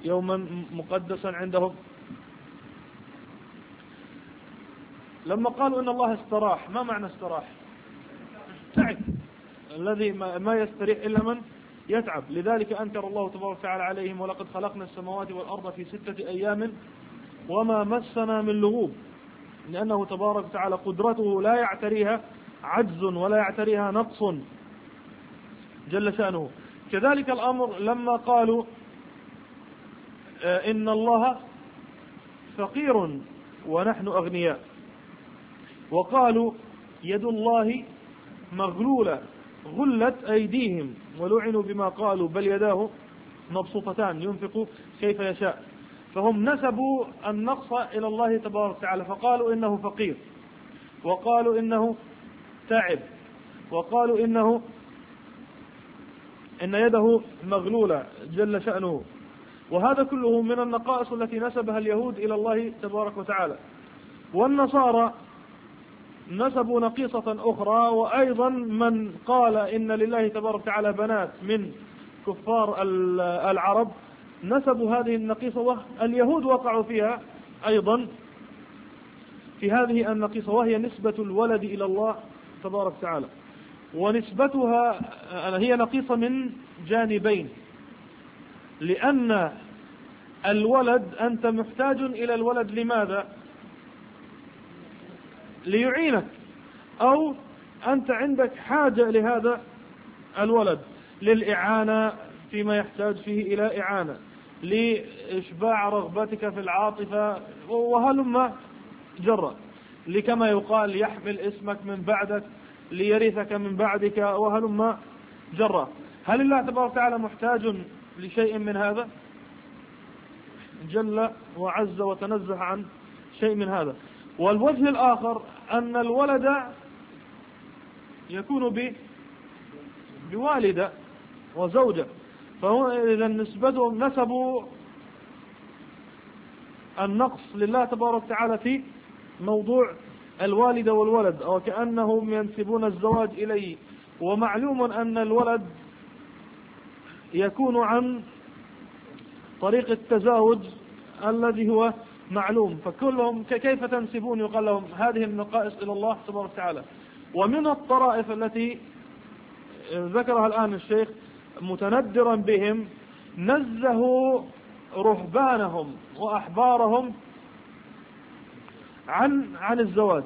يوما مقدسا عندهم. لما قالوا إن الله استراح، ما معنى استراح؟ تعب، الذي ما يستريح إلا من يتعب. لذلك أنكر الله تبارك وتعالى عليهم: ولقد خلقنا السماوات والأرض في 6 أيام وما مسنا من لغوب، لأنه تبارك وتعالى قدرته لا يعتريها عجز ولا يعتريها نقص جل شأنه. كذلك الأمر لما قالوا إن الله فقير ونحن أغنياء، وقالوا يد الله مغلولة غلت أيديهم ولعنوا بما قالوا بل يداه مبسوطتان ينفق كيف يشاء. فهم نسبوا النقص إلى الله تبارك وتعالى، فقالوا إنه فقير، وقالوا إنه تعب، وقالوا إن يده مغلولة جل شأنه. وهذا كله من النقائص التي نسبها اليهود إلى الله تبارك وتعالى. والنصارى نسبوا نقيصة أخرى، وأيضا من قال إن لله تبارك وتعالى بنات من كفار العرب نسبوا هذه النقيصة، واليهود وقعوا فيها أيضا في هذه النقيصة، وهي نسبة الولد إلى الله تبارك وتعالى. ونسبتها هي نقيصة من جانبين، لأن الولد أنت محتاج إلى الولد لماذا؟ ليعينك، أو أنت عندك حاجة لهذا الولد للإعانة فيما يحتاج فيه إلى إعانة، لإشباع رغبتك في العاطفة، وهلما جرى، لكما يقال يحمل اسمك من بعدك ليرثك من بعدك، وهلما جرى. هل الله تبارك وتعالى محتاج لشيء من هذا؟ جل وعز وتنزه عن شيء من هذا. والوجه الآخر أن الولد يكون بوالدة وزوجة، فهو إذا نسبتهم نسبوا النقص لله تبارك وتعالى في موضوع الوالدة والولد، أو كأنهم ينسبون الزواج إليه. ومعلوم أن الولد يكون عن طريق التزاوج الذي هو معلوم، فكلهم كيف تنسبون يقال لهم هذه النقائص إلى الله تبارك وتعالى. ومن الطرائف التي ذكرها الآن الشيخ متندرا بهم، نزهوا رهبانهم وأحبارهم عن الزواج،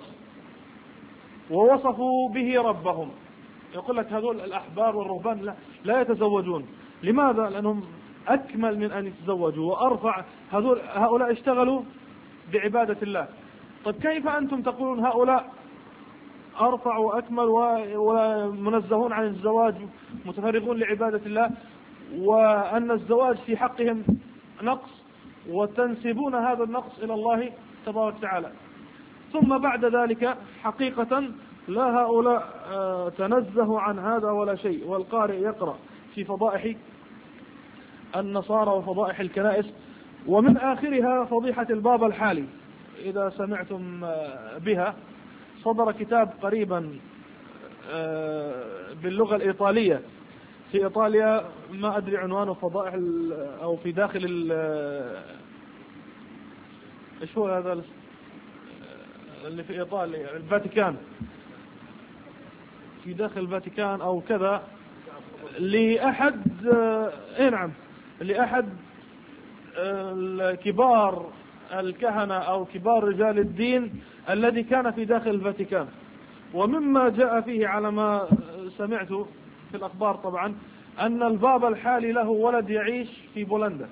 ووصفوا به ربهم. يقول لك هذول الأحبار والرهبان لا يتزوجون. لماذا؟ لأنهم أكمل من أن يتزوجوا وأرفع. هؤلاء اشتغلوا بعبادة الله. طيب كيف أنتم تقولون هؤلاء أرفع وأكمل ومنزهون عن الزواج متفرغون لعبادة الله، وأن الزواج في حقهم نقص، وتنسبون هذا النقص إلى الله تبارك وتعالى؟ ثم بعد ذلك حقيقة لا هؤلاء تنزهوا عن هذا ولا شيء. والقارئ يقرأ في فضائح النصارى وفضائح الكنائس، ومن آخرها فضيحة البابا الحالي إذا سمعتم بها. صدر كتاب قريبا باللغة الإيطالية في إيطاليا، ما أدري عنوانه، فضائح أو في داخل إيش هو هذا اللي في إيطاليا، الفاتيكان، في داخل الفاتيكان أو كذا، لأحد لأحد كبار الكهنة أو كبار رجال الدين الذي كان في داخل الفاتيكان. ومما جاء فيه على ما سمعت في الأخبار طبعا أن البابا الحالي له ولد يعيش في بولندا.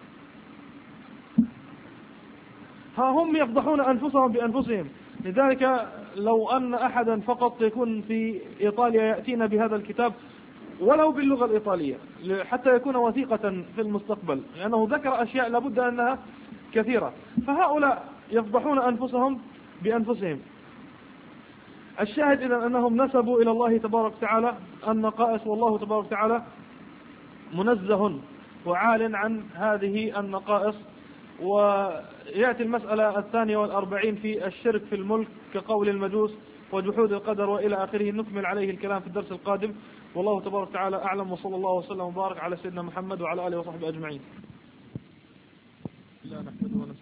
ها هم يفضحون أنفسهم بأنفسهم. لذلك لو أن أحدا فقط يكون في إيطاليا يأتينا بهذا الكتاب ولو باللغة الإيطالية حتى يكون وثيقة في المستقبل، لأنه ذكر أشياء لابد أنها كثيرة. فهؤلاء يفضحون أنفسهم بأنفسهم. الشاهد إذن أنهم نسبوا إلى الله تبارك وتعالى النقائص، والله تبارك وتعالى منزه وعال عن هذه النقائص. ويأتي المسألة 42 في الشرك في الملك كقول المجوس وجحود القدر وإلى آخره. نكمل عليه الكلام في الدرس القادم، والله تبارك وتعالى أعلم، وصلى الله وسلم وبارك على سيدنا محمد وعلى آله وصحبه أجمعين.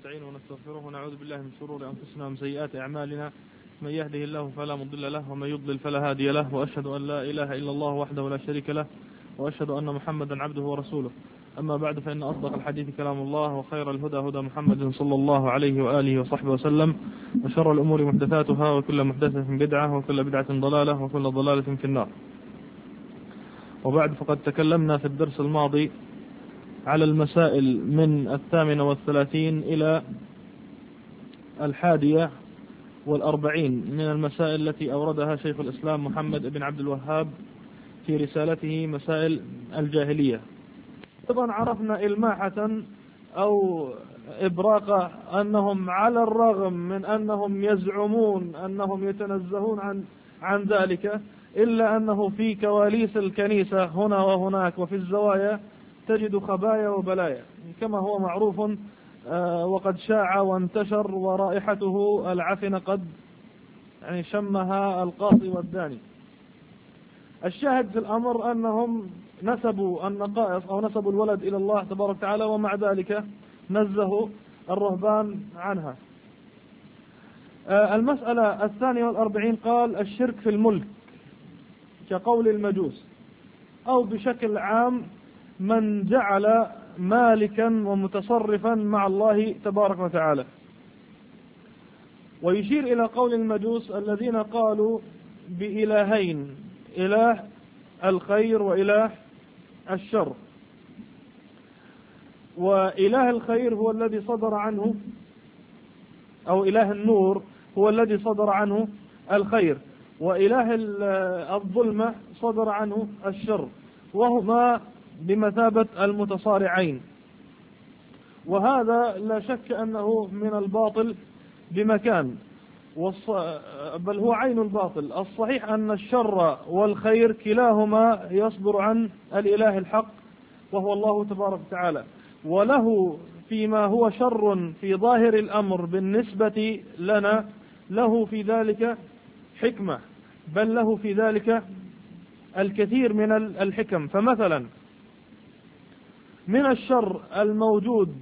ونستعينه ونستغفره ونعوذ بالله من شرور أنفسنا ومن سيئات أعمالنا، من يهده الله فلا مضل له ومن يضلل فلا هادي له، وأشهد أن لا إله إلا الله وحده لا شريك له، وأشهد أن محمدا عبده ورسوله. أما بعد، فإن أصدق الحديث كلام الله، وخير الهدى هدى محمد صلى الله عليه وآله وصحبه وسلم، وشر الأمور محدثاتها، وكل محدثة بدعة، وكل بدعة ضلالة، وكل ضلالة في النار. وبعد، فقد تكلمنا في الدرس الماضي على المسائل من 38 إلى 41 من المسائل التي أوردها شيخ الإسلام محمد بن عبد الوهاب في رسالته مسائل الجاهلية. طبعا عرفنا إلماحة أو إبراقة أنهم على الرغم من أنهم يزعمون أنهم يتنزهون عن ذلك، إلا أنه في كواليس الكنيسة هنا وهناك وفي الزوايا تجد خبايا وبلايا، كما هو معروف وقد شاع وانتشر، ورائحته العفنة قد شمها القاصي والداني. الشاهد في الأمر أنهم نسبوا النقائص أو نسبوا الولد إلى الله تبارك وتعالى، ومع ذلك نزهوا الرهبان عنها. المسألة 42 قال الشرك في الملك كقول المجوس، أو بشكل عام من جعل مالكا ومتصرفا مع الله تبارك وتعالى. ويشير إلى قول المجوس الذين قالوا بإلهين، إله الخير وإله الشر. وإله الخير هو الذي صدر عنه، أو إله النور هو الذي صدر عنه الخير، وإله الظلمة صدر عنه الشر، وهما بمثابة المتصارعين. وهذا لا شك أنه من الباطل بمكان، بل هو عين الباطل. الصحيح أن الشر والخير كلاهما يصدر عن الإله الحق وهو الله تبارك وتعالى، وله فيما هو شر في ظاهر الأمر بالنسبة لنا له في ذلك حكمة، بل له في ذلك الكثير من الحكم. فمثلا من الشر الموجود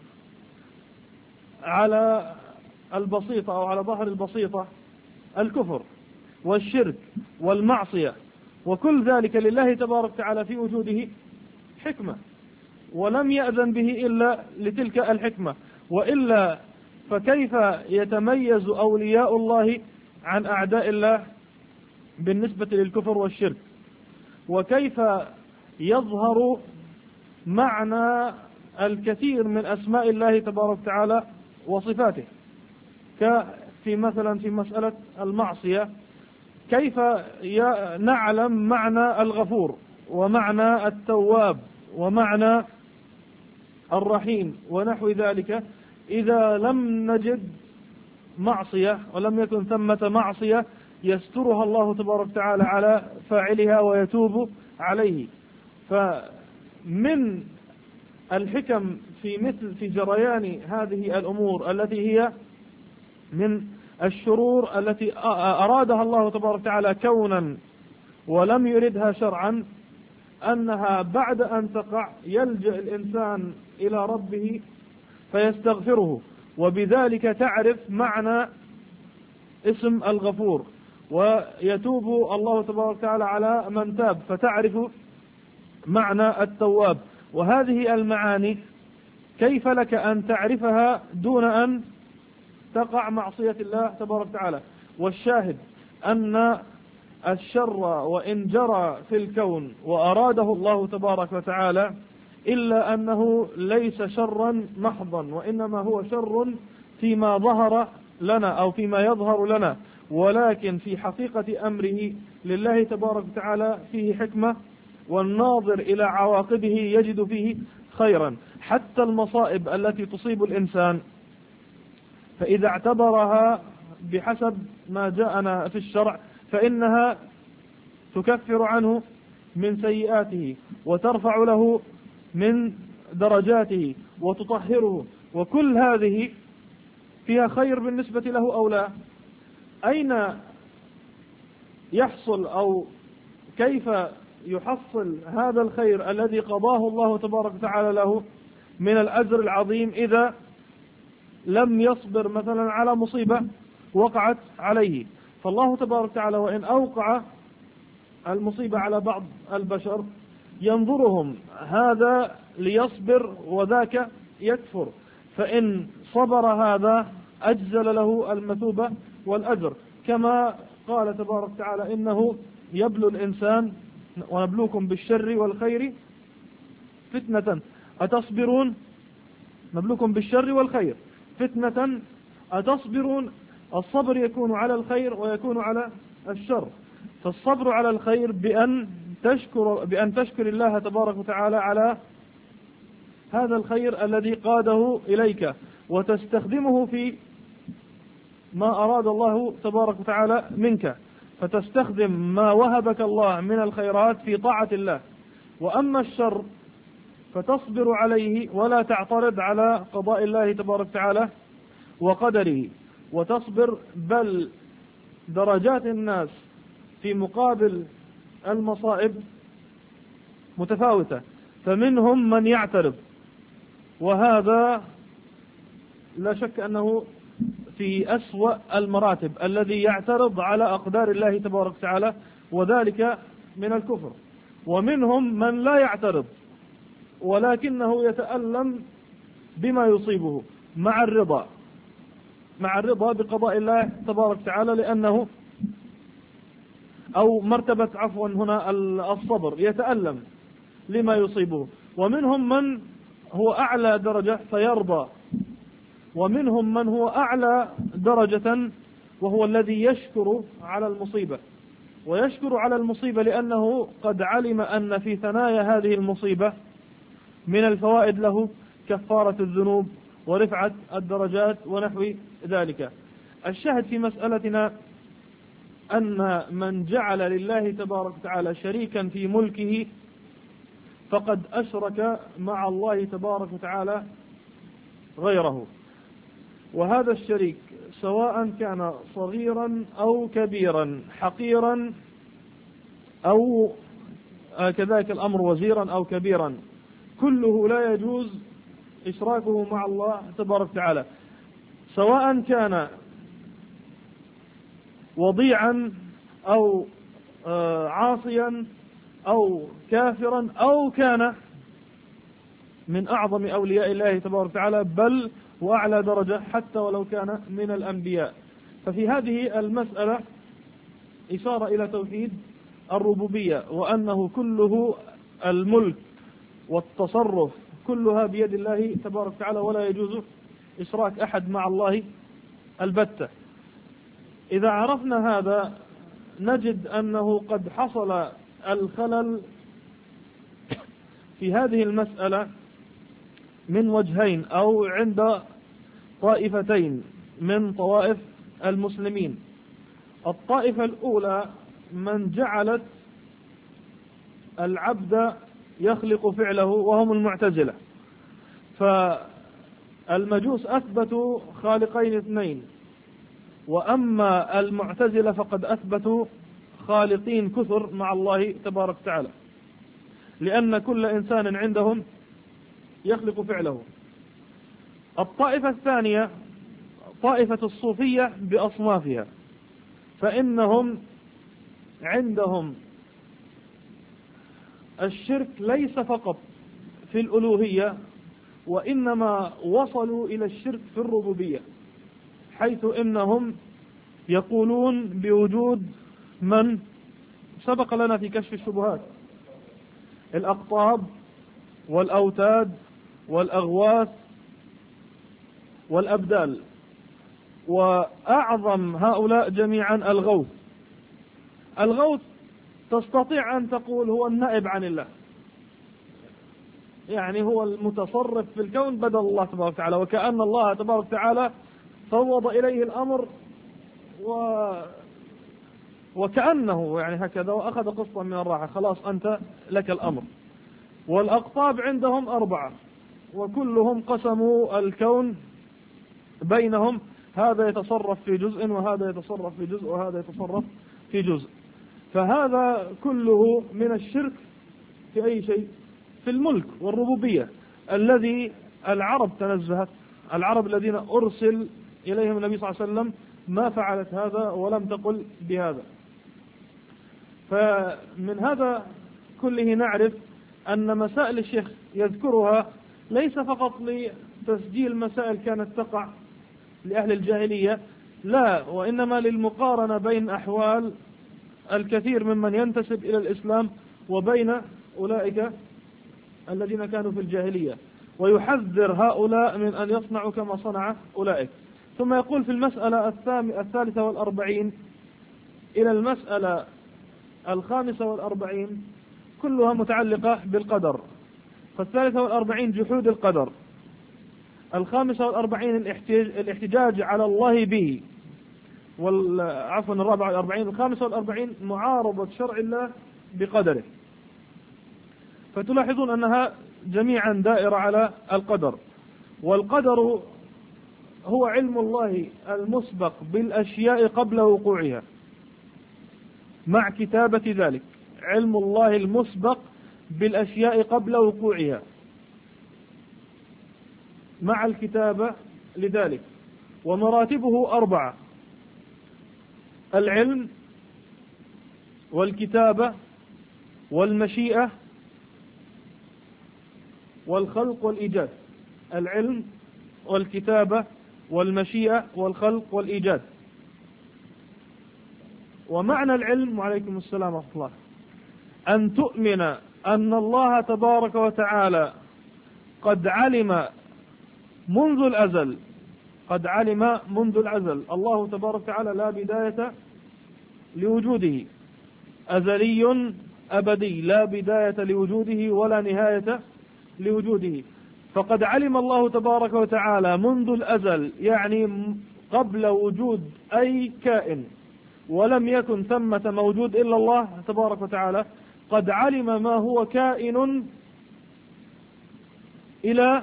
على البسيطة أو على ظهر البسيطة الكفر والشرك والمعصية، وكل ذلك لله تبارك وتعالى في وجوده حكمة، ولم يأذن به إلا لتلك الحكمة، وإلا فكيف يتميز أولياء الله عن أعداء الله بالنسبة للكفر والشرك؟ وكيف يظهر معنى الكثير من أسماء الله تبارك وتعالى وصفاته؟ كفي مثلا في مسألة المعصية، كيف نعلم معنى الغفور ومعنى التواب ومعنى الرحيم ونحو ذلك إذا لم نجد معصية ولم يكن ثمة معصية يسترها الله تبارك وتعالى على فاعلها ويتوب عليه؟ فمن الحكم في جريان هذه الأمور التي هي من الشرور التي أرادها الله تبارك وتعالى كونا ولم يردها شرعا، أنها بعد أن تقع يلجأ الإنسان إلى ربه فيستغفره، وبذلك تعرف معنى اسم الغفور، ويتوب الله تبارك وتعالى على من تاب فتعرف معنى التواب. وهذه المعاني كيف لك أن تعرفها دون أن تقع معصية الله تبارك وتعالى؟ والشاهد أن الشر وإن جرى في الكون وأراده الله تبارك وتعالى، إلا أنه ليس شرا محضا، وإنما هو شر فيما ظهر لنا أو فيما يظهر لنا، ولكن في حقيقة أمره لله تبارك وتعالى فيه حكمة، والناظر إلى عواقبه يجد فيه خيرا. حتى المصائب التي تصيب الإنسان فإذا اعتبرها بحسب ما جاءنا في الشرع فإنها تكفر عنه من سيئاته وترفع له من درجاته وتطهره، وكل هذه فيها خير بالنسبة له أو لا؟ أين يحصل أو كيف يحصل هذا الخير الذي قضاه الله تبارك وتعالى له من الأجر العظيم إذا لم يصبر مثلا على مصيبة وقعت عليه. فالله تبارك وتعالى وإن أوقع المصيبة على بعض البشر ينظرهم هذا ليصبر وذاك يكفر، فإن صبر هذا أجزل له المثوبة والأجر، كما قال تبارك وتعالى إنه يبلو الإنسان ونبلوكم بالشر والخير فتنة أتصبرون. نبلوكم بالشر والخير فتنة أتصبرون. الصبر يكون على الخير ويكون على الشر. فالصبر على الخير بأن تشكر الله تبارك وتعالى على هذا الخير الذي قاده إليك، وتستخدمه في ما أراد الله تبارك وتعالى منك، فتستخدم ما وهبك الله من الخيرات في طاعة الله. وأما الشر فتصبر عليه ولا تعترض على قضاء الله تبارك وتعالى وقدره، وتصبر. بل درجات الناس في مقابل المصائب متفاوتة، فمنهم من يعترض، وهذا لا شك أنه في أسوأ المراتب، الذي يعترض على أقدار الله تبارك وتعالى، وذلك من الكفر. ومنهم من لا يعترض ولكنه يتألم بما يصيبه مع الرضا بقضاء الله تبارك وتعالى، لأنه أو مرتبة هنا الصبر، يتألم لما يصيبه. ومنهم من هو أعلى درجة فيرضى، ومنهم من هو أعلى درجة وهو الذي يشكر على المصيبة، ويشكر على المصيبة لأنه قد علم أن في ثنايا هذه المصيبة من الفوائد له كفارة الذنوب ورفعة الدرجات ونحو ذلك. الشاهد في مسألتنا أن من جعل لله تبارك وتعالى شريكا في ملكه فقد أشرك مع الله تبارك وتعالى غيره، وهذا الشريك سواء كان صغيرا أو كبيرا، حقيرا أو كذلك الأمر وزيرا أو كبيرا، كله لا يجوز إشراكه مع الله تبارك وتعالى، سواء كان وضيعا أو عاصيا أو كافرا أو كان من أعظم أولياء الله تبارك وتعالى، بل وأعلى درجة حتى ولو كان من الأنبياء. ففي هذه المسألة إشارة إلى توحيد الربوبية، وأنه كله الملك والتصرف كلها بيد الله تبارك وتعالى، ولا يجوز إشراك أحد مع الله البتة. إذا عرفنا هذا نجد أنه قد حصل الخلل في هذه المسألة من وجهين أو عند طائفتين من طوائف المسلمين. الطائفة الأولى من جعلت العبد يخلق فعله، وهم المعتزلة. فالمجوس أثبتوا خالقين اثنين، وأما المعتزلة فقد أثبتوا خالقين كثر مع الله تبارك وتعالى، لأن كل إنسان عندهم يخلق فعله. الطائفة الثانية طائفة الصوفية بأصنافها، فإنهم عندهم الشرك ليس فقط في الألوهية، وإنما وصلوا إلى الشرك في الربوبية، حيث إنهم يقولون بوجود من سبق لنا في كشف الشبهات، الأقطاب والأوتاد والأغواث والأبدال، وأعظم هؤلاء جميعا الغوث تستطيع أن تقول هو النائب عن الله، يعني هو المتصرف في الكون بدل الله تبارك وتعالى، وكأن الله تبارك وتعالى فوض إليه الأمر وكأنه يعني هكذا، وأخذ قسطا من الراحة، خلاص أنت لك الأمر. والأقطاب عندهم 4، وكلهم قسموا الكون بينهم، هذا يتصرف في جزء وهذا يتصرف في جزء وهذا يتصرف في جزء. فهذا كله من الشرك في أي شيء؟ في الملك والربوبية الذي العرب تنزهت العرب الذين أرسل إليهم النبي صلى الله عليه وسلم ما فعلت هذا ولم تقل بهذا. فمن هذا كله نعرف أن مسائل الشيخ يذكرها ليس فقط لتسجيل مسائل كانت تقع لأهل الجاهلية، لا، وإنما للمقارنة بين أحوال الكثير ممن ينتسب إلى الإسلام وبين أولئك الذين كانوا في الجاهلية، ويحذر هؤلاء من أن يصنعوا كما صنع أولئك. ثم يقول في المسألة 43 إلى المسألة 45 كلها متعلقة بالقدر. ف43 جحود القدر، 45 الاحتجاج على الله به، عفوا 44 45 معارضة شرع الله بقدره. فتلاحظون أنها جميعا دائرة على القدر. والقدر هو علم الله المسبق بالأشياء قبل وقوعها مع كتابة ذلك، علم الله المسبق بالأشياء قبل وقوعها مع الكتابة لذلك. ومراتبه 4: العلم والكتابة والمشيئة والخلق والإيجاد. العلم والكتابة والمشيئة والخلق والإيجاد. ومعنى العلم، وعليكم السلام ورحمة الله، أن تؤمن أن الله تبارك وتعالى قد علم منذ الأزل، قد علم منذ الأزل. الله تبارك وتعالى لا بداية لوجوده، أزلي أبدي، لا بداية لوجوده ولا نهاية لوجوده. فقد علم الله تبارك وتعالى منذ الأزل، يعني قبل وجود أي كائن، ولم يكن ثمة موجود إلا الله تبارك وتعالى، قد علم ما هو كائن إلى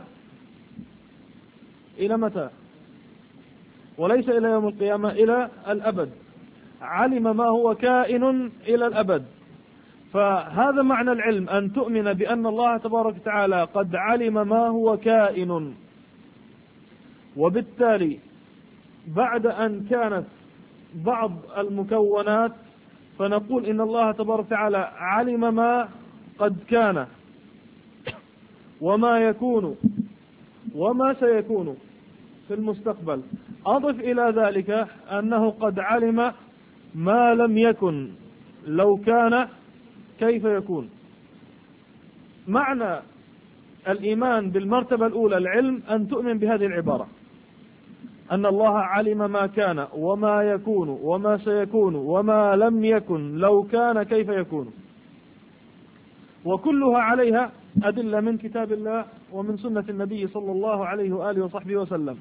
متى؟ وليس إلى يوم القيامة، إلى الأبد. علم ما هو كائن إلى الأبد. فهذا معنى العلم، أن تؤمن بأن الله تبارك وتعالى قد علم ما هو كائن. وبالتالي بعد أن كانت بعض المكونات، فنقول إن الله تبارك وتعالى علم ما قد كان وما يكون وما سيكون في المستقبل. أضف إلى ذلك أنه قد علم ما لم يكن، لو كان كيف يكون. معنى الإيمان بالمرتبة الأولى العلم أن تؤمن بهذه العبارة، أن الله علم ما كان وما يكون وما سيكون وما لم يكن، لو كان كيف يكون. وكلها عليها أدلة من كتاب الله ومن سنة النبي صلى الله عليه وآله وصحبه وسلم.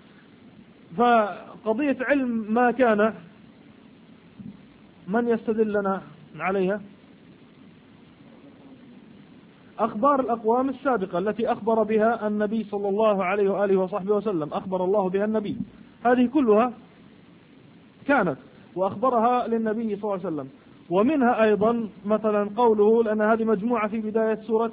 فقضية علم ما كان، من يستدل لنا عليها؟ أخبار الأقوام السابقة التي أخبر بها النبي صلى الله عليه وآله وصحبه وسلم، أخبر الله بها النبي، هذه كلها كانت وأخبرها للنبي صلى الله عليه وسلم. ومنها أيضا مثلا قوله، لأن هذه مجموعة في بداية سورة،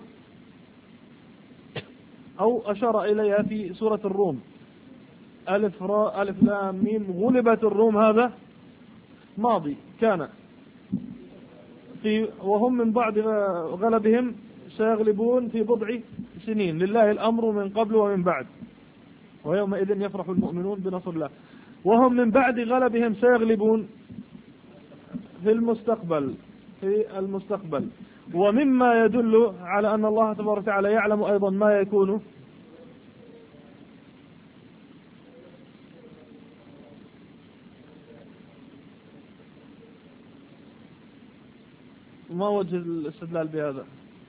أو أشار إليها في سورة الروم، ألف راء ألف لام ميم غلبت الروم، هذا ماضي كان وهم من بعد غلبهم سيغلبون في بضع سنين، لله الأمر من قبل ومن بعد، ويومئذ يفرح المؤمنون بنصر الله. وهم من بعد غلبهم سيغلبون في المستقبل. ومما يدل على أن الله تبارك وتعالى يعلم أيضا ما يكون، ما وجه الاستدلال بهذا؟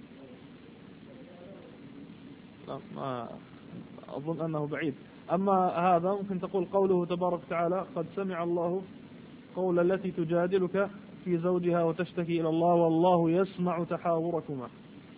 ما أظن أنه بعيد. أما هذا ممكن تقول قوله تبارك وتعالى قد سمع الله قول التي تجادلك في زوجها وتشتكي إلى الله والله يسمع تحاوركما.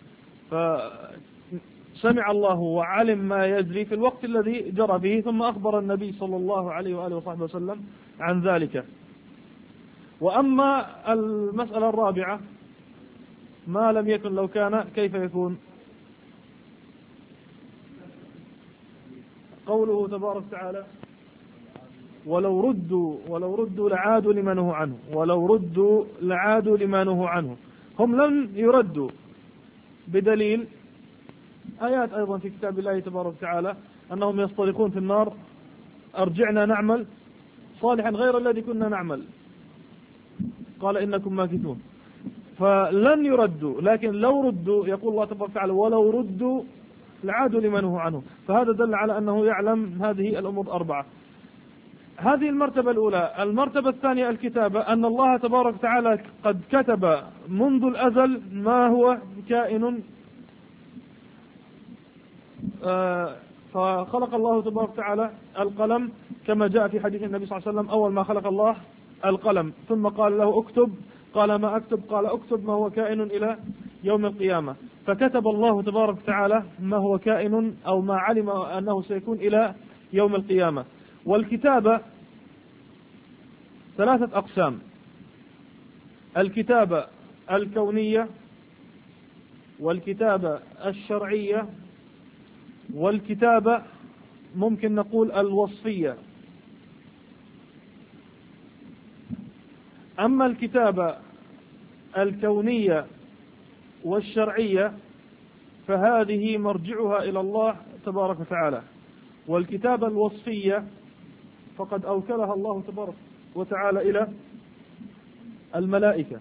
فسمع الله وعلم ما يجري في الوقت الذي جرى به، ثم أخبر النبي صلى الله عليه وآله وصحبه وسلم عن ذلك. وأما المسألة الرابعة، ما لم يكن لو كان كيف يكون، قوله تبارك وتعالى ولو ردوا لعادوا لما نهوا عنه، ولو ردوا لعادوا لما نهوا عنه. هم لم يردوا، بدليل آيات أيضا في كتاب الله تبارك وتعالى أنهم يصطرخون في النار أرجعنا نعمل صالحا غير الذي كنا نعمل قال إنكم ماكثون. فلن يردوا، لكن لو ردوا يقول الله تبارك وتعالى ولو ردوا لعادوا لما نهوا عنه. فهذا دل على أنه يعلم هذه الأمور الأربعة. هذه المرتبة الأولى. المرتبة الثانية الكتابة، أن الله تبارك وتعالى قد كتب منذ الأزل ما هو كائن. فخلق الله تبارك وتعالى القلم كما جاء في حديث النبي صلى الله عليه وسلم، أول ما خلق الله القلم، ثم قال له اكتب، قال ما أكتب، قال اكتب ما هو كائن إلى يوم القيامة. فكتب الله تبارك وتعالى ما هو كائن أو ما علم أنه سيكون إلى يوم القيامة. والكتابة ثلاثة أقسام: الكتابة الكونية، والكتابة الشرعية، والكتابة ممكن نقول الوصفية. أما الكتابة الكونية والشرعية فهذه مرجعها إلى الله تبارك وتعالى، والكتابة الوصفية فقد أوكلها الله تبارك وتعالى إلى الملائكة.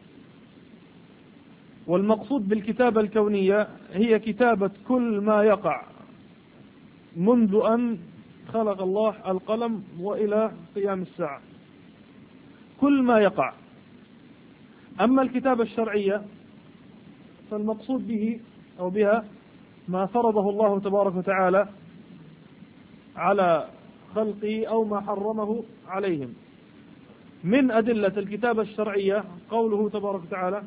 والمقصود بالكتابة الكونية هي كتابة كل ما يقع منذ أن خلق الله القلم وإلى قيام الساعة، كل ما يقع. أما الكتابة الشرعية فالمقصود به أو بها ما فرضه الله تبارك وتعالى على خلقه أو ما حرمه عليهم. من أدلة الكتابة الشرعية قوله تبارك وتعالى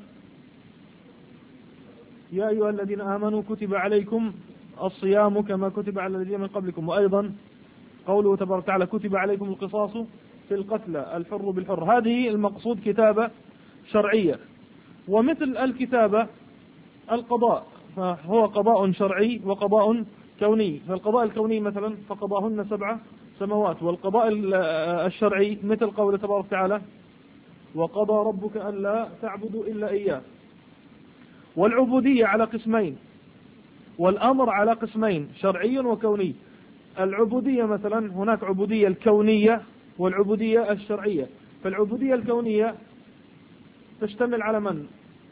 يا أيها الذين آمنوا كتب عليكم الصيام كما كتب على الذين من قبلكم. وأيضا قوله تبارك وتعالى كتب عليكم القصاص في القتلى الحر بالحر. هذه المقصود كتابة شرعية. ومثل الكتابة القضاء، فهو قضاء شرعي وقضاء كوني. فالقضاء الكوني مثلا فقضاهن 7 سماوات، والقضاء الشرعي مثل قوله تبارك وتعالى وقضى ربك ألا تعبدوا إلا إياه. والعبودية على قسمين، والأمر على قسمين، شرعي وكوني. العبودية مثلا هناك عبودية الكونية والعبودية الشرعية. فالعبودية الكونية تشتمل على من؟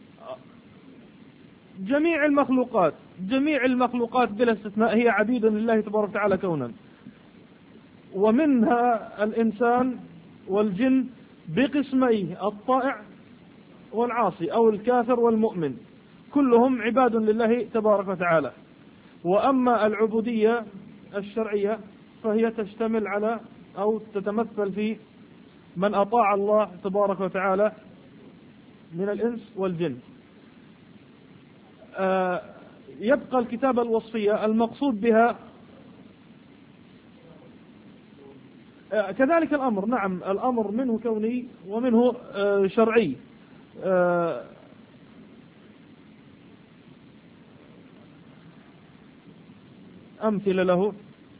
جميع المخلوقات. جميع المخلوقات بلا استثناء هي عبيد لله تبارك وتعالى كونا، ومنها الإنسان والجن بقسميه الطائع والعاصي أو الكافر والمؤمن، كلهم عباد لله تبارك وتعالى. وأما العبودية الشرعية فهي تشتمل على أو تتمثل في من أطاع الله تبارك وتعالى من الإنس والجن. يبقى الكتابة الوصفية المقصود بها كذلك الأمر. نعم، الأمر منه كوني ومنه شرعي. أمثلة له: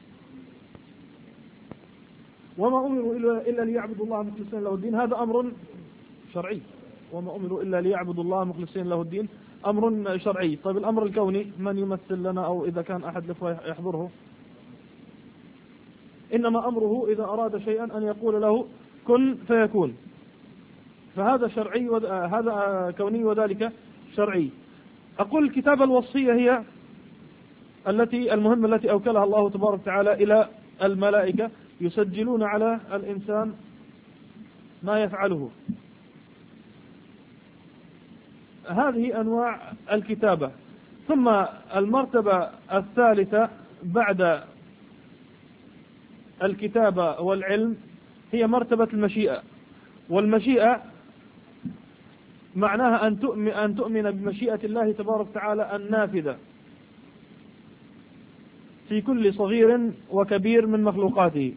وما أمروا إلا ليعبدوا الله مخلصين له الدين. هذا أمر شرعي. وما أمروا إلا ليعبدوا الله مخلصين له الدين أمر شرعي. طيب الأمر الكوني من يمثل لنا، أو إذا كان أحد يحضره؟ إنما أمره إذا أراد شيئا أن يقول له كن فيكون. فهذا شرعي هذا كوني وذلك شرعي. أقول الكتابة الوصفية هي المهمة التي أوكلها الله تبارك وتعالى إلى الملائكة، يسجلون على الإنسان ما يفعله. هذه أنواع الكتابة. ثم المرتبة الثالثة بعد الكتابة والعلم هي مرتبة المشيئة. والمشيئة معناها أن تؤمن بمشيئة الله تبارك وتعالى النافذة في كل صغير وكبير من مخلوقاته.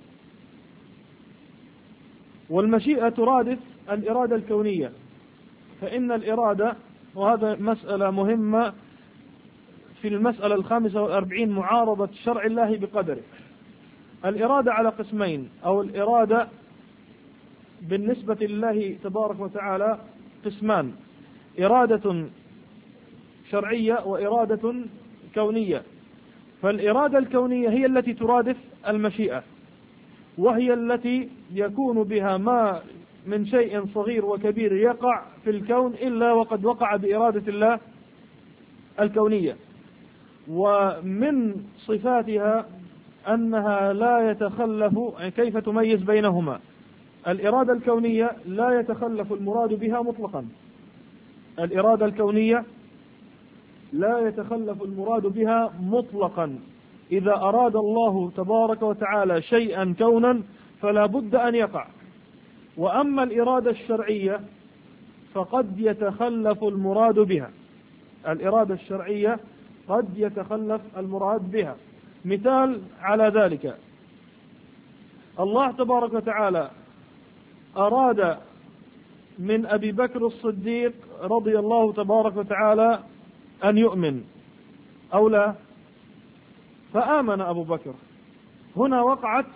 والمشيئة ترادف الإرادة الكونية، فإن الإرادة، وهذا مسألة مهمة في المسألة 45 معارضة شرع الله بقدره. الإرادة على قسمين، أو الإرادة بالنسبة لله تبارك وتعالى قسمان: إرادة شرعية وإرادة كونية. فالإرادة الكونية هي التي ترادف المشيئة، وهي التي يكون بها ما من شيء صغير وكبير يقع في الكون إلا وقد وقع بإرادة الله الكونية. ومن صفاتها أنها لا يتخلف، كيف تميز بينهما؟ الإرادة الكونية لا يتخلف المراد بها مطلقا. الإرادة الكونية لا يتخلف المراد بها مطلقا. إذا أراد الله تبارك وتعالى شيئا كونا فلا بد أن يقع. وأما الإرادة الشرعية فقد يتخلف المراد بها. الإرادة الشرعية قد يتخلف المراد بها. مثال على ذلك: الله تبارك وتعالى أراد من أبي بكر الصديق رضي الله تبارك وتعالى أن يؤمن أو لا، فآمن أبو بكر. هنا وقعت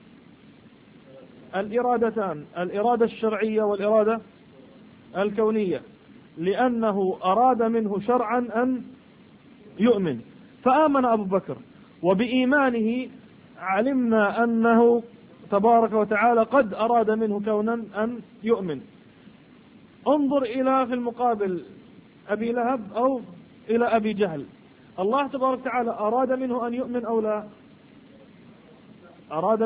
الإرادتان: الإرادة الشرعية والإرادة الكونية، لأنه أراد منه شرعا أن يؤمن فآمن أبو بكر، وبإيمانه علمنا أنه تبارك وتعالى قد أراد منه كونا أن يؤمن. انظر إلى في المقابل أبي لهب أو إلى أبي جهل، الله تبارك وتعالى أراد منه أن يؤمن أو لا؟ أراد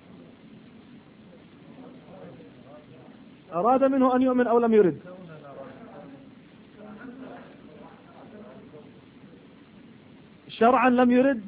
منه أن يؤمن أو لم يرد؟ شرعا لم يرد.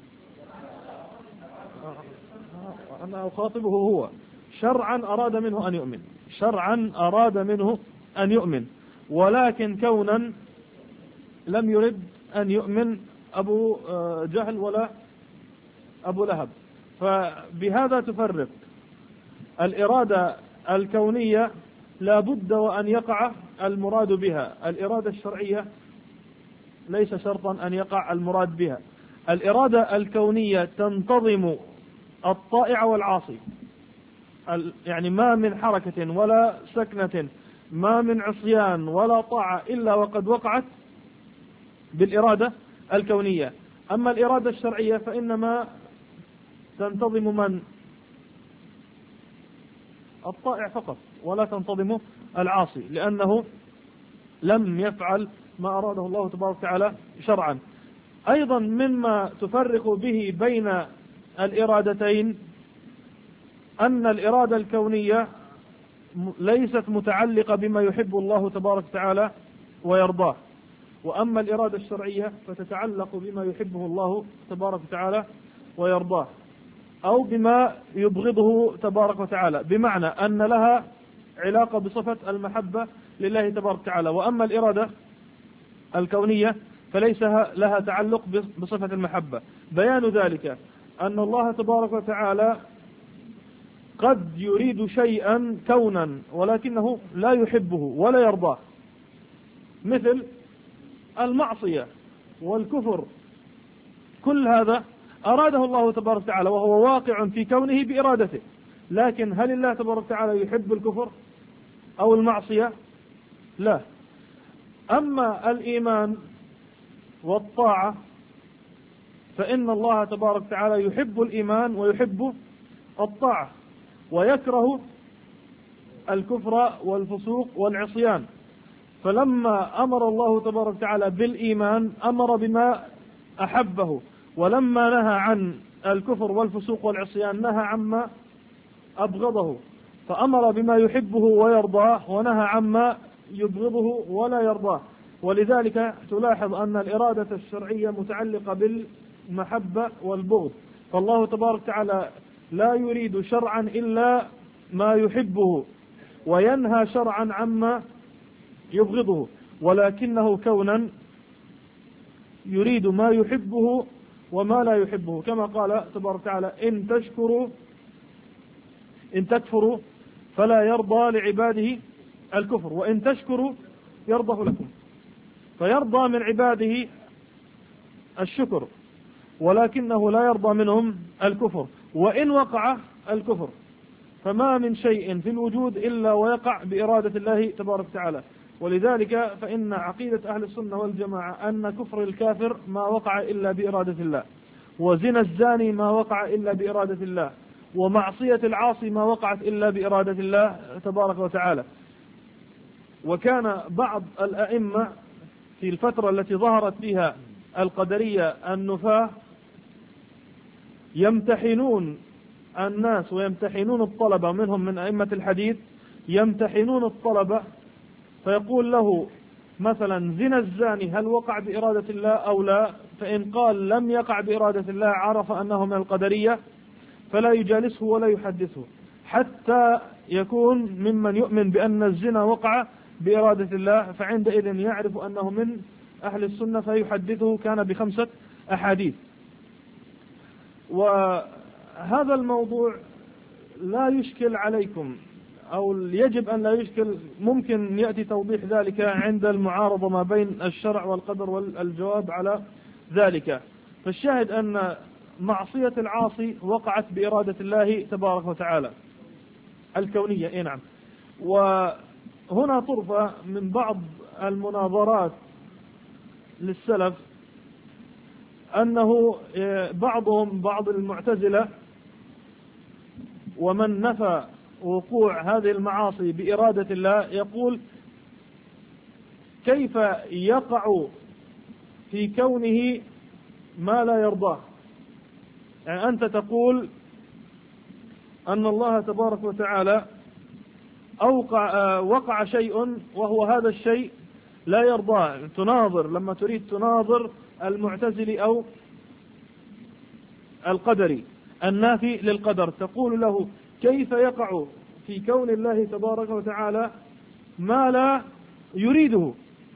أنا أخاطبه هو. شرعا أراد منه أن يؤمن، شرعا أراد منه أن يؤمن، ولكن كونا لم يرد أن يؤمن أبو جهل ولا أبو لهب. فبهذا تفرق. الإرادة الكونية لا بد وأن يقع المراد بها، الإرادة الشرعية ليس شرطا أن يقع المراد بها. الإرادة الكونية تنتظم الطائع والعاصي، يعني ما من حركة ولا سكنة، ما من عصيان ولا طاعة إلا وقد وقعت بالإرادة الكونية. أما الإرادة الشرعية فإنما تنتظم من؟ الطائع فقط، ولا تنتظم العاصي، لأنه لم يفعل ما أراده الله تبارك وتعالى شرعا. أيضا مما تفرق به بين الإرادتين أن الإرادة الكونية ليست متعلقة بما يحب الله تبارك وتعالى ويرضاه، وأما الإرادة الشرعية فتتعلق بما يحبه الله تبارك وتعالى ويرضاه، أو بما يبغضه تبارك وتعالى، بمعنى أن لها علاقة بصفة المحبة لله تبارك وتعالى. وأما الإرادة الكونية فليس لها تعلق بصفة المحبة. بيان ذلك أن الله تبارك وتعالى قد يريد شيئا كونا ولكنه لا يحبه ولا يرضاه، مثل المعصية والكفر. كل هذا أراده الله تبارك وتعالى وهو واقع في كونه بإرادته، لكن هل الله تبارك وتعالى يحب الكفر أو المعصية؟ لا. أما الإيمان والطاعة فإن الله تبارك وتعالى يحب الإيمان ويحب الطاعة، ويكره الكفر والفسوق والعصيان. فلما أمر الله تبارك وتعالى بالإيمان أمر بما أحبه، ولما نهى عن الكفر والفسوق والعصيان نهى عما أبغضه، فأمر بما يحبه ويرضاه ونهى عما يبغضه ولا يرضاه. ولذلك تلاحظ أن الإرادة الشرعية متعلقة بالمحبة والبغض، فالله تبارك وتعالى لا يريد شرعا إلا ما يحبه، وينهى شرعا عما يبغضه، ولكنه كونا يريد ما يحبه وما لا يحبه، كما قال تبارك وتعالى: إن تكفروا فلا يرضى لعباده الكفر وإن تشكروا يرضه لكم. فيرضى من عباده الشكر ولكنه لا يرضى منهم الكفر. وإن وقع الكفر، فما من شيء في الوجود إلا ويقع بإرادة الله تبارك وتعالى. ولذلك فإن عقيدة أهل السنة والجماعة أن كفر الكافر ما وقع إلا بإرادة الله، وزنا الزاني ما وقع إلا بإرادة الله، ومعصية العاصي ما وقعت إلا بإرادة الله تبارك وتعالى. وكان بعض الأئمة في الفترة التي ظهرت فيها القدرية النفاة يمتحنون الناس ويمتحنون الطلبة، منهم من أئمة الحديث يمتحنون الطلبة، فيقول له مثلا زنا الزاني هل وقع بإرادة الله أو لا؟ فإن قال لم يقع بإرادة الله عرف أنه من القدرية، فلا يجالسه ولا يحدثه حتى يكون ممن يؤمن بأن الزنا وقع بإرادة الله، فعندئذ يعرف أنه من أهل السنة فيحدثه. كان ب5 أحاديث. وهذا الموضوع لا يشكل عليكم، أو يجب أن لا يشكل، ممكن يأتي توضيح ذلك عند المعارضة ما بين الشرع والقدر والجواب على ذلك. فالشاهد أن معصية العاصي وقعت بإرادة الله تبارك وتعالى الكونية. نعم. وهنا طرفة من بعض المناظرات للسلف أنه بعض المعتزلة ومن نفى وقوع هذه المعاصي بإرادة الله يقول كيف يقع في كونه ما لا يرضاه. يعني أنت تقول أن الله تبارك وتعالى وقع شيء وهو هذا الشيء لا يرضاه. تناظر لما تريد تناظر المعتزلي أو القدري النافي للقدر، تقول له كيف يقع في كون الله تبارك وتعالى ما لا يريده.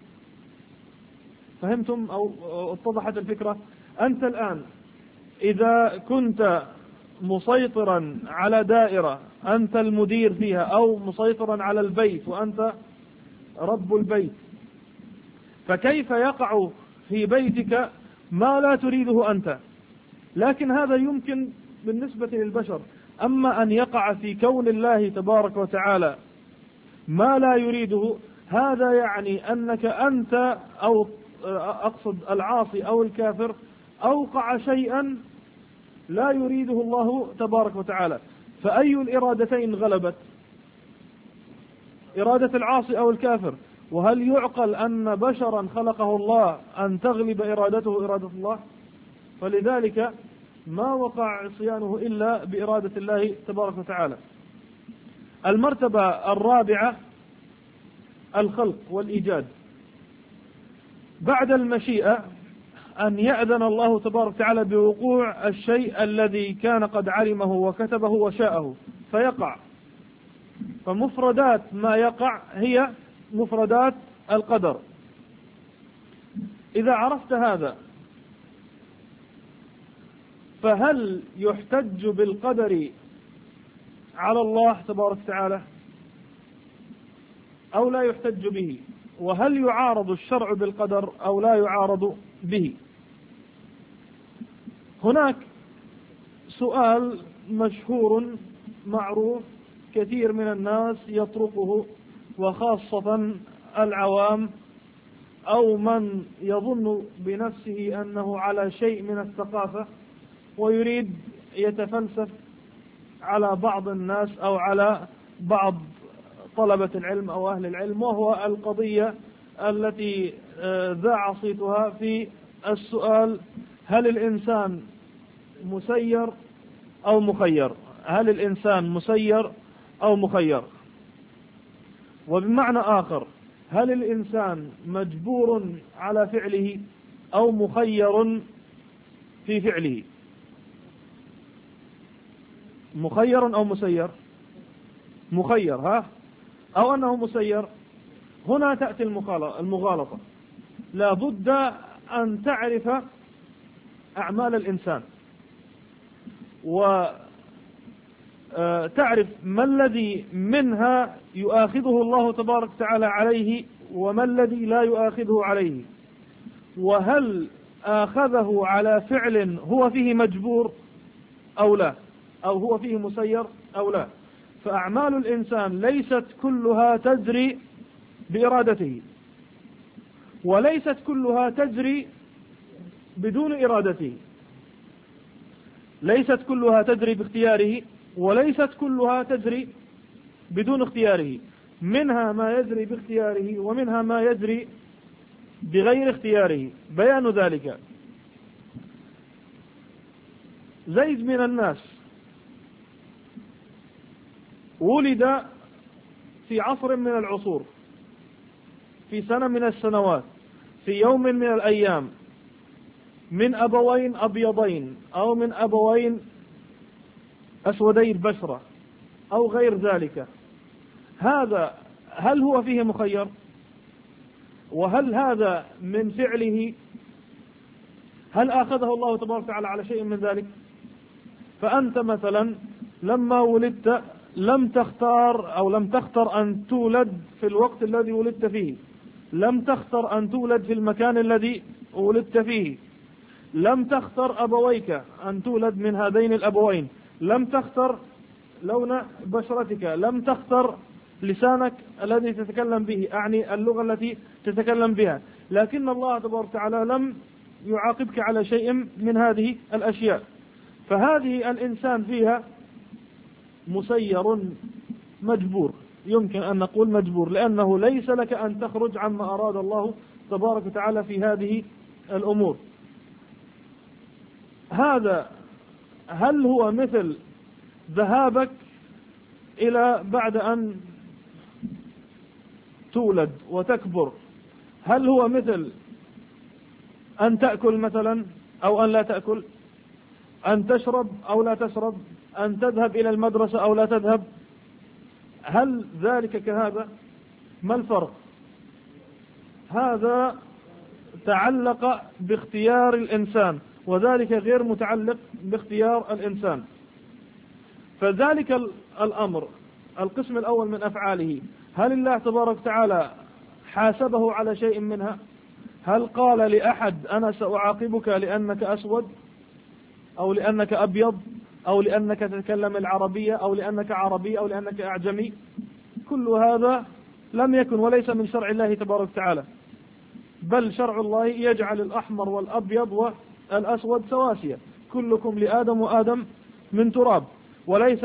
فهمتم أو اتضحت الفكرة؟ أنت الآن إذا كنت مسيطرا على دائرة أنت المدير فيها، أو مسيطرا على البيت وأنت رب البيت، فكيف يقع في بيتك ما لا تريده أنت؟ لكن هذا يمكن بالنسبة للبشر. أما أن يقع في كون الله تبارك وتعالى ما لا يريده، هذا يعني أنك أنت أو أقصد العاصي أو الكافر أوقع شيئا لا يريده الله تبارك وتعالى. فأي الإرادتين غلبت؟ إرادة العاصي أو الكافر؟ وهل يعقل أن بشرا خلقه الله أن تغلب إرادته إرادة الله؟ فلذلك ما وقع عصيانه إلا بإرادة الله تبارك وتعالى. المرتبة الرابعة الخلق والإيجاد. بعد المشيئة أن يأذن الله تبارك وتعالى بوقوع الشيء الذي كان قد علمه وكتبه وشاءه فيقع. فمفردات ما يقع هي مفردات القدر. إذا عرفت هذا فهل يحتج بالقدر على الله تبارك وتعالى أو لا يحتج به؟ وهل يعارض الشرع بالقدر أو لا يعارض به؟ هناك سؤال مشهور معروف كثير من الناس يطرقه، وخاصة العوام أو من يظن بنفسه أنه على شيء من الثقافة ويريد يتفلسف على بعض الناس أو على بعض طلبة العلم أو أهل العلم، وهو القضية التي ذاع صيتها في السؤال: هل الإنسان مسير أو مخير؟ هل الإنسان مسير أو مخير؟ وبمعنى آخر، هل الإنسان مجبور على فعله أو مخير في فعله؟ مخير أو مسير؟ مخير، ها؟ أو أنه مسير؟ هنا تأتي المغالطة. لا بد أن تعرف أعمال الإنسان وتعرف ما الذي منها يؤاخذه الله تبارك وتعالى عليه وما الذي لا يؤاخذه عليه، وهل آخذه على فعل هو فيه مجبور أو لا. أو هو فيه مسير أو لا. فأعمال الإنسان ليست كلها تجري بإرادته، وليست كلها تجري بدون إرادته، ليست كلها تجري باختياره، وليست كلها تجري بدون اختياره. منها ما يجري باختياره، ومنها ما يجري بغير اختياره. بيان ذلك: زيد من الناس ولد في عصر من العصور، في سنة من السنوات، في يوم من الأيام، من أبوين أبيضين أو من أبوين أسودي البشرة أو غير ذلك. هذا هل هو فيه مخير؟ وهل هذا من فعله؟ هل أخذه الله تبارك وتعالى على شيء من ذلك؟ فأنت مثلا لما ولدت لم تختار أو لم تختر أن تولد في الوقت الذي ولدت فيه، لم تختر أن تولد في المكان الذي ولدت فيه، لم تختر أبويك أن تولد من هذين الأبوين، لم تختر لون بشرتك، لم تختر لسانك الذي تتكلم به، أعني اللغة التي تتكلم بها. لكن الله تبارك وتعالى لم يعاقبك على شيء من هذه الأشياء. فهذه الإنسان فيها مسير مجبور، يمكن أن نقول مجبور، لأنه ليس لك أن تخرج عما أراد الله تبارك وتعالى في هذه الأمور. هذا هل هو مثل ذهابك إلى بعد أن تولد وتكبر، هل هو مثل أن تأكل مثلا أو أن لا تأكل، أن تشرب أو لا تشرب، أن تذهب إلى المدرسة أو لا تذهب؟ هل ذلك كهذا؟ ما الفرق؟ هذا تعلق باختيار الإنسان، وذلك غير متعلق باختيار الإنسان. فذلك الأمر القسم الأول من أفعاله، هل الله تبارك وتعالى حاسبه على شيء منها؟ هل قال لأحد أنا سأعاقبك لأنك أسود أو لأنك أبيض أو لأنك تتكلم العربية أو لأنك عربي أو لأنك أعجمي؟ كل هذا لم يكن وليس من شرع الله تبارك وتعالى، بل شرع الله يجعل الأحمر والأبيض والأسود سواسية، كلكم لآدم وآدم من تراب. وليس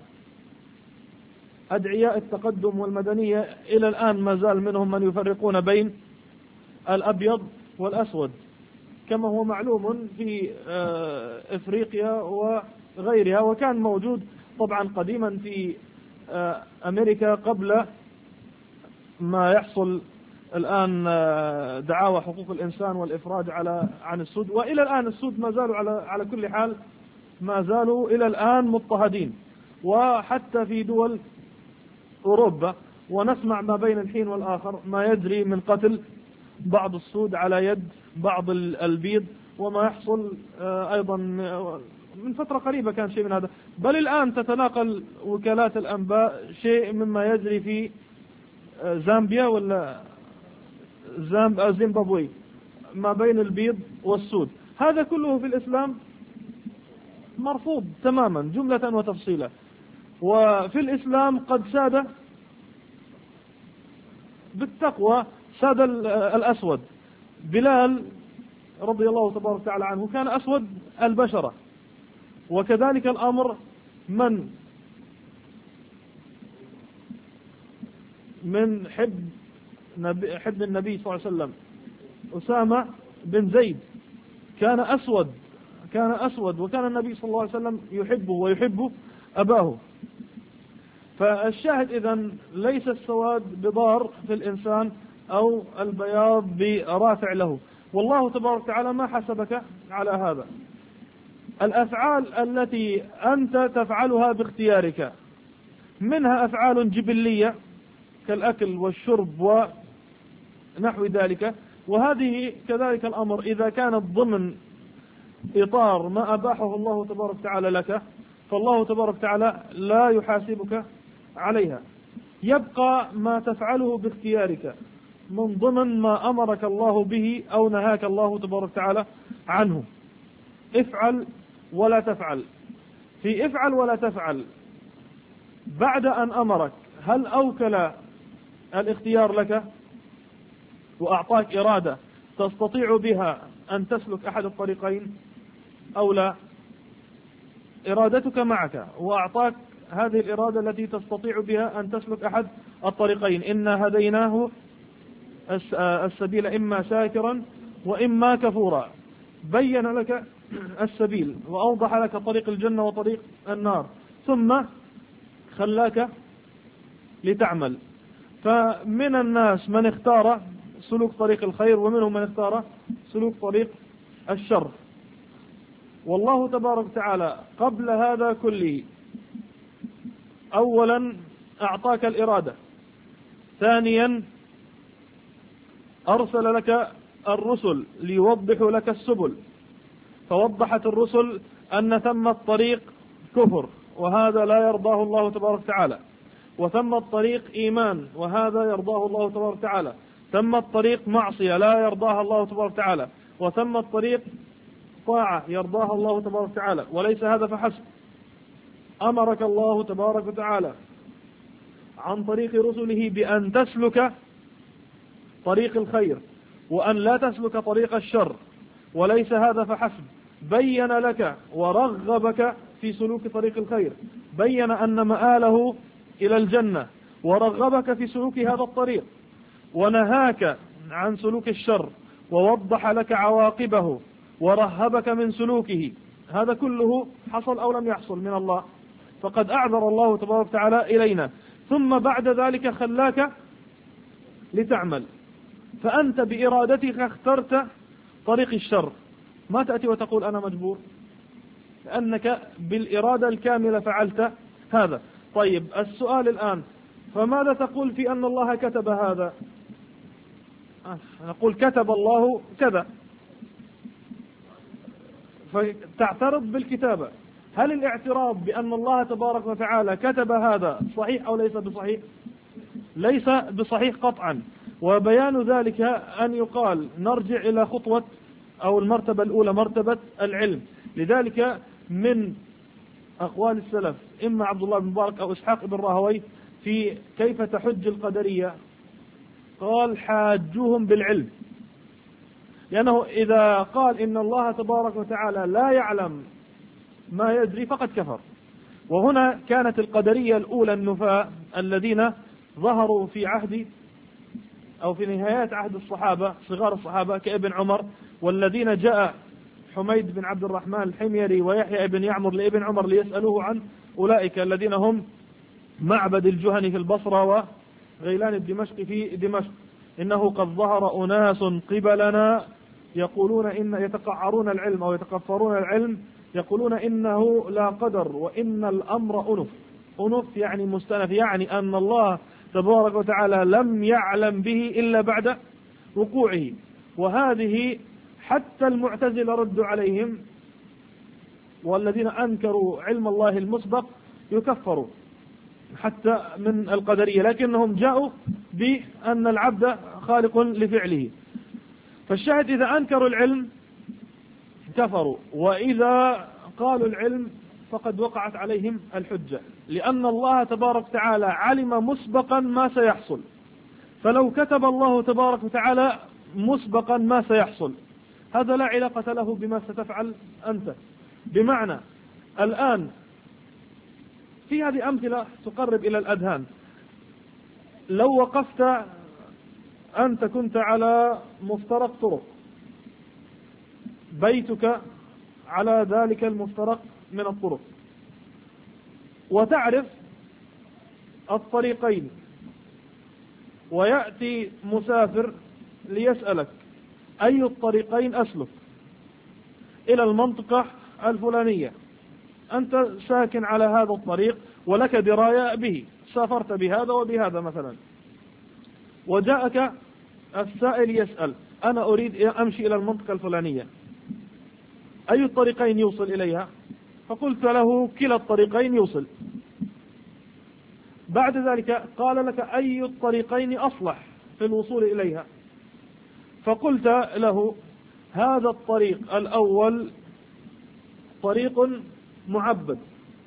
كأدعياء التقدم والمدنية إلى الآن ما زال منهم من يفرقون بين الأبيض والأسود، كما هو معلوم في إفريقيا وغيرها، وكان موجود طبعا قديما في أمريكا قبل ما يحصل الآن دعاوى حقوق الإنسان والإفراج عن السود. وإلى الآن السود ما زالوا على كل حال ما زالوا إلى الآن مضطهدين، وحتى في دول أوروبا، ونسمع ما بين الحين والآخر ما يجري من قتل بعض السود على يد بعض البيض، وما يحصل أيضا من فترة قريبة كان شيء من هذا. بل الآن تتناقل وكالات الأنباء شيء مما يجري في زامبيا ولا زيمبابوي ما بين البيض والسود. هذا كله في الإسلام مرفوض تماما جملة وتفصيلا. وفي الإسلام قد ساد بالتقوى، ساد الأسود. بلال رضي الله تبارك وتعالى عنه كان أسود البشرة، وكذلك الأمر من حب النبي صلى الله عليه وسلم أسامة بن زيد كان أسود، وكان النبي صلى الله عليه وسلم يحبه ويحب أباه. فالشاهد إذن ليس السواد بضار في الإنسان أو البياض برافع له، والله تبارك وتعالى ما حسبك على هذا. الأفعال التي أنت تفعلها باختيارك منها أفعال جبلية كالأكل والشرب ونحو ذلك، وهذه كذلك الأمر إذا كانت ضمن إطار ما أباحه الله تبارك وتعالى لك فالله تبارك وتعالى لا يحاسبك عليها. يبقى ما تفعله باختيارك من ضمن ما أمرك الله به أو نهاك الله تبارك وتعالى عنه. افعل ولا تفعل، في افعل ولا تفعل بعد أن أمرك، هل أوكل الاختيار لك وأعطاك إرادة تستطيع بها أن تسلك أحد الطريقين أو لا؟ إرادتك معك وأعطاك هذه الإرادة التي تستطيع بها أن تسلك أحد الطريقين، إنا هديناه السبيل إما شاكرا وإما كفورا، بين لك السبيل وأوضح لك طريق الجنة وطريق النار، ثم خلاك لتعمل. فمن الناس من اختار سلوك طريق الخير، ومنهم من اختار سلوك طريق الشر. والله تبارك وتعالى قبل هذا كله أولا أعطاك الإرادة، ثانيا أرسل لك الرسل ليوضحوا لك السبل، فوضحت الرسل أن ثم الطريق كفر وهذا لا يرضاه الله تبارك وتعالى، وثم الطريق إيمان وهذا يرضاه الله تبارك وتعالى، ثم الطريق معصية لا يرضاها الله تبارك وتعالى، وثم الطريق طاعة يرضاها الله تبارك وتعالى. وليس هذا فحسب، أمرك الله تبارك وتعالى عن طريق رسله بأن تسلك طريق الخير وأن لا تسلك طريق الشر. وليس هذا فحسب، بين لك ورغبك في سلوك طريق الخير، بين أن مآله إلى الجنة ورغبك في سلوك هذا الطريق، ونهاك عن سلوك الشر ووضح لك عواقبه ورهبك من سلوكه. هذا كله حصل أو لم يحصل من الله، فقد أعذر الله تبارك وتعالى إلينا، ثم بعد ذلك خلاك لتعمل. فأنت بإرادتك اخترت طريق الشر، ما تأتي وتقول أنا مجبور، لأنك بالإرادة الكاملة فعلت هذا. طيب السؤال الآن، فماذا تقول في أن الله كتب هذا؟ نقول كتب الله كذا، فتعترض بالكتابة. هل الاعتراض بأن الله تبارك وتعالى كتب هذا صحيح أو ليس بصحيح؟ ليس بصحيح قطعا. وبيان ذلك أن يقال نرجع إلى خطوة أو المرتبة الأولى، مرتبة العلم. لذلك من أقوال السلف إما عبد الله بن مبارك أو إسحاق بن راهويه في كيف تحج القدرية، قال حاجوهم بالعلم، لأنه إذا قال إن الله تبارك وتعالى لا يعلم ما يدري فقد كفر. وهنا كانت القدرية الأولى النفاة الذين ظهروا في عهد أو في نهايات عهد الصحابة صغار الصحابة كابن عمر، والذين جاء حميد بن عبد الرحمن الحميري ويحيى بن يعمر لابن عمر ليسألوه عن أولئك الذين هم معبد الجهني في البصرة وغيلان الدمشق في دمشق، إنه قد ظهر أناس قبلنا يقولون إن يتقعرون العلم أو يتقفرون العلم، يقولون إنه لا قدر وإن الأمر أنف. أنف يعني مستأنف، يعني أن الله تبارك وتعالى لم يعلم به إلا بعد وقوعه. وهذه حتى المعتزلة ردوا عليهم، والذين أنكروا علم الله المسبق يكفروا حتى من القدرية، لكنهم جاءوا بأن العبد خالق لفعله. فالشاهد إذا أنكروا العلم كفروا، وإذا قالوا العلم فقد وقعت عليهم الحجة، لأن الله تبارك وتعالى علم مسبقا ما سيحصل. فلو كتب الله تبارك وتعالى مسبقا ما سيحصل، هذا لا علاقة له بما ستفعل أنت. بمعنى الآن في هذه أمثلة تقرب إلى الأذهان. لو وقفت أنت كنت على مفترق طرق، بيتك على ذلك المفترق من الطرق، وتعرف الطريقين، ويأتي مسافر ليسألك أي الطريقين أسلك إلى المنطقة الفلانية، أنت ساكن على هذا الطريق ولك دراية به، سافرت بهذا وبهذا مثلا، وجاءك السائل يسأل أنا أريد أمشي إلى المنطقة الفلانية، أي الطريقين يوصل إليها؟ فقلت له كلا الطريقين يوصل. بعد ذلك قال لك أي الطريقين أصلح في الوصول إليها؟ فقلت له هذا الطريق الأول طريق معبد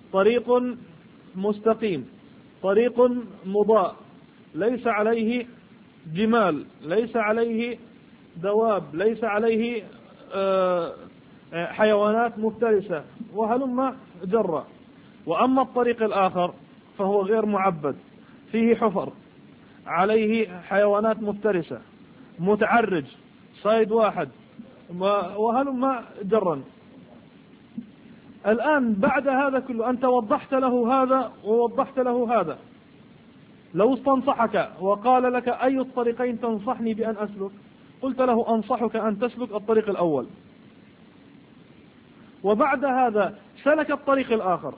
طريق مستقيم، طريق مضاء، ليس عليه جمال، ليس عليه دواب، ليس عليه حيوانات مفترسة وهلم جرا. وأما الطريق الآخر فهو غير معبد، فيه حفر، عليه حيوانات مفترسة، متعرج، صيد واحد، وهلم جرا. الآن بعد هذا كله أنت وضحت له هذا ووضحت له هذا، لو استنصحك وقال لك أي الطريقين تنصحني بأن أسلك، قلت له أنصحك أن تسلك الطريق الأول. وبعد هذا سلك الطريق الآخر،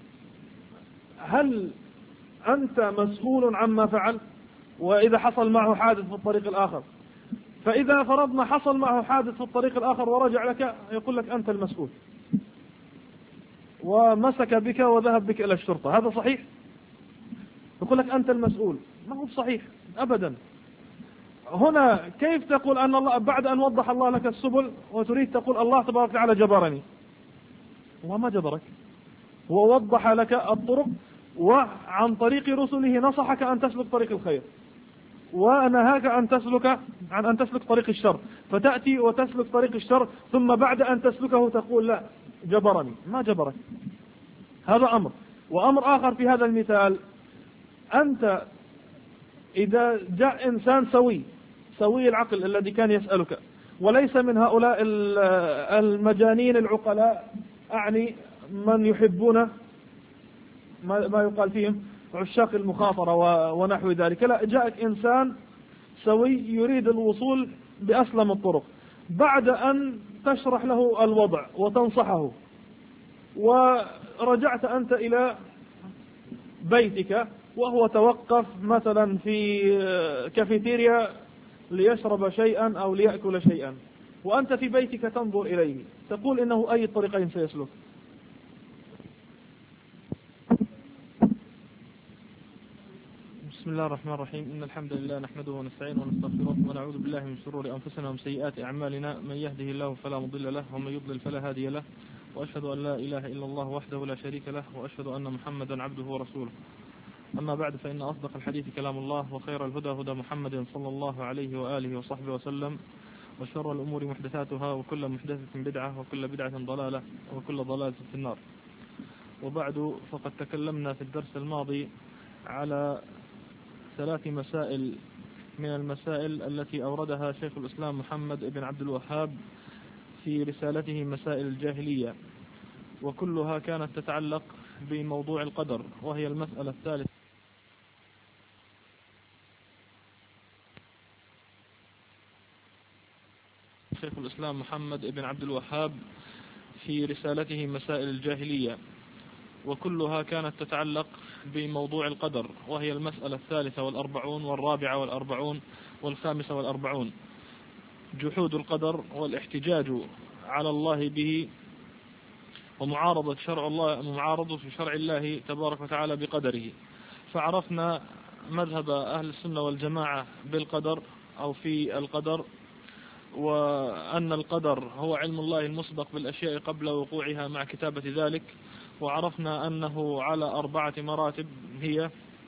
هل أنت مسؤول عما فعل؟ وإذا حصل معه حادث في الطريق الآخر، فإذا فرضنا حصل معه حادث في الطريق الآخر ورجع لك، يقول لك أنت المسؤول، ومسك بك وذهب بك إلى الشرطة، هذا صحيح؟ يقول لك أنت المسؤول، ما هو صحيح أبدا. هنا كيف تقول أن الله بعد أن وضح الله لك السبل وتريد تقول الله تبارك وتعالى جبرني؟ الله ما جبرك، هو وضح لك الطرق، وعن طريق رسله نصحك أن تسلك طريق الخير، ونهاك عن أن تسلك طريق الشر، فتأتي وتسلك طريق الشر، ثم بعد أن تسلكه تقول لا جبرني. ما جبرك، هذا أمر. وأمر آخر في هذا المثال، أنت إذا جاء إنسان سوي العقل الذي كان يسألك، وليس من هؤلاء المجانين العقلاء، أعني من يحبون ما يقال فيهم عشاق المخاطرة ونحو ذلك، لا، جاءك إنسان سوي يريد الوصول بأسلم الطرق، بعد أن تشرح له الوضع وتنصحه، ورجعت أنت إلى بيتك وهو توقف مثلا في كافيتيريا ليشرب شيئا أو ليأكل شيئا، وأنت في بيتك تنظر إليه، تقول إنه أي الطريقين سيسلك؟ بسم الله الرحمن الرحيم. إن الحمد لله نحمده ونستعينه ونستغفره ونعوذ بالله من شرور أنفسنا ومن سيئات أعمالنا، من يهده الله فلا مضل له ومن يضلل فلا هادي له، وأشهد أن لا إله إلا الله وحده لا شريك له، وأشهد أن محمدا عبده ورسوله. أما بعد، فإن أصدق الحديث كلام الله، وخير الهدى هدى محمد صلى الله عليه وآله وصحبه وسلم، وشر الأمور محدثاتها، وكل محدثة بدعة، وكل بدعة ضلالة، وكل ضلالة في النار. وبعد، فقد تكلمنا في الدرس الماضي على 3 مسائل من المسائل التي أوردها شيخ الإسلام محمد بن عبد الوهاب في رسالته مسائل الجاهلية، وكلها كانت تتعلق بموضوع القدر، وهي المسألة الثالثة. شيخ الإسلام محمد بن عبد الوهاب في رسالته مسائل الجاهلية، وكلها كانت تتعلق بموضوع القدر، وهي المسألة 43 والرابعة والأربعون والخامسة والأربعون، جحود القدر والاحتجاج على الله به، ومعارضة شرع الله تبارك وتعالى بقدره. فعرفنا مذهب أهل السنة والجماعة بالقدر أو في القدر، وأن القدر هو علم الله المسبق بالأشياء قبل وقوعها مع كتابة ذلك. وعرفنا أنه على 4 مراتب، هي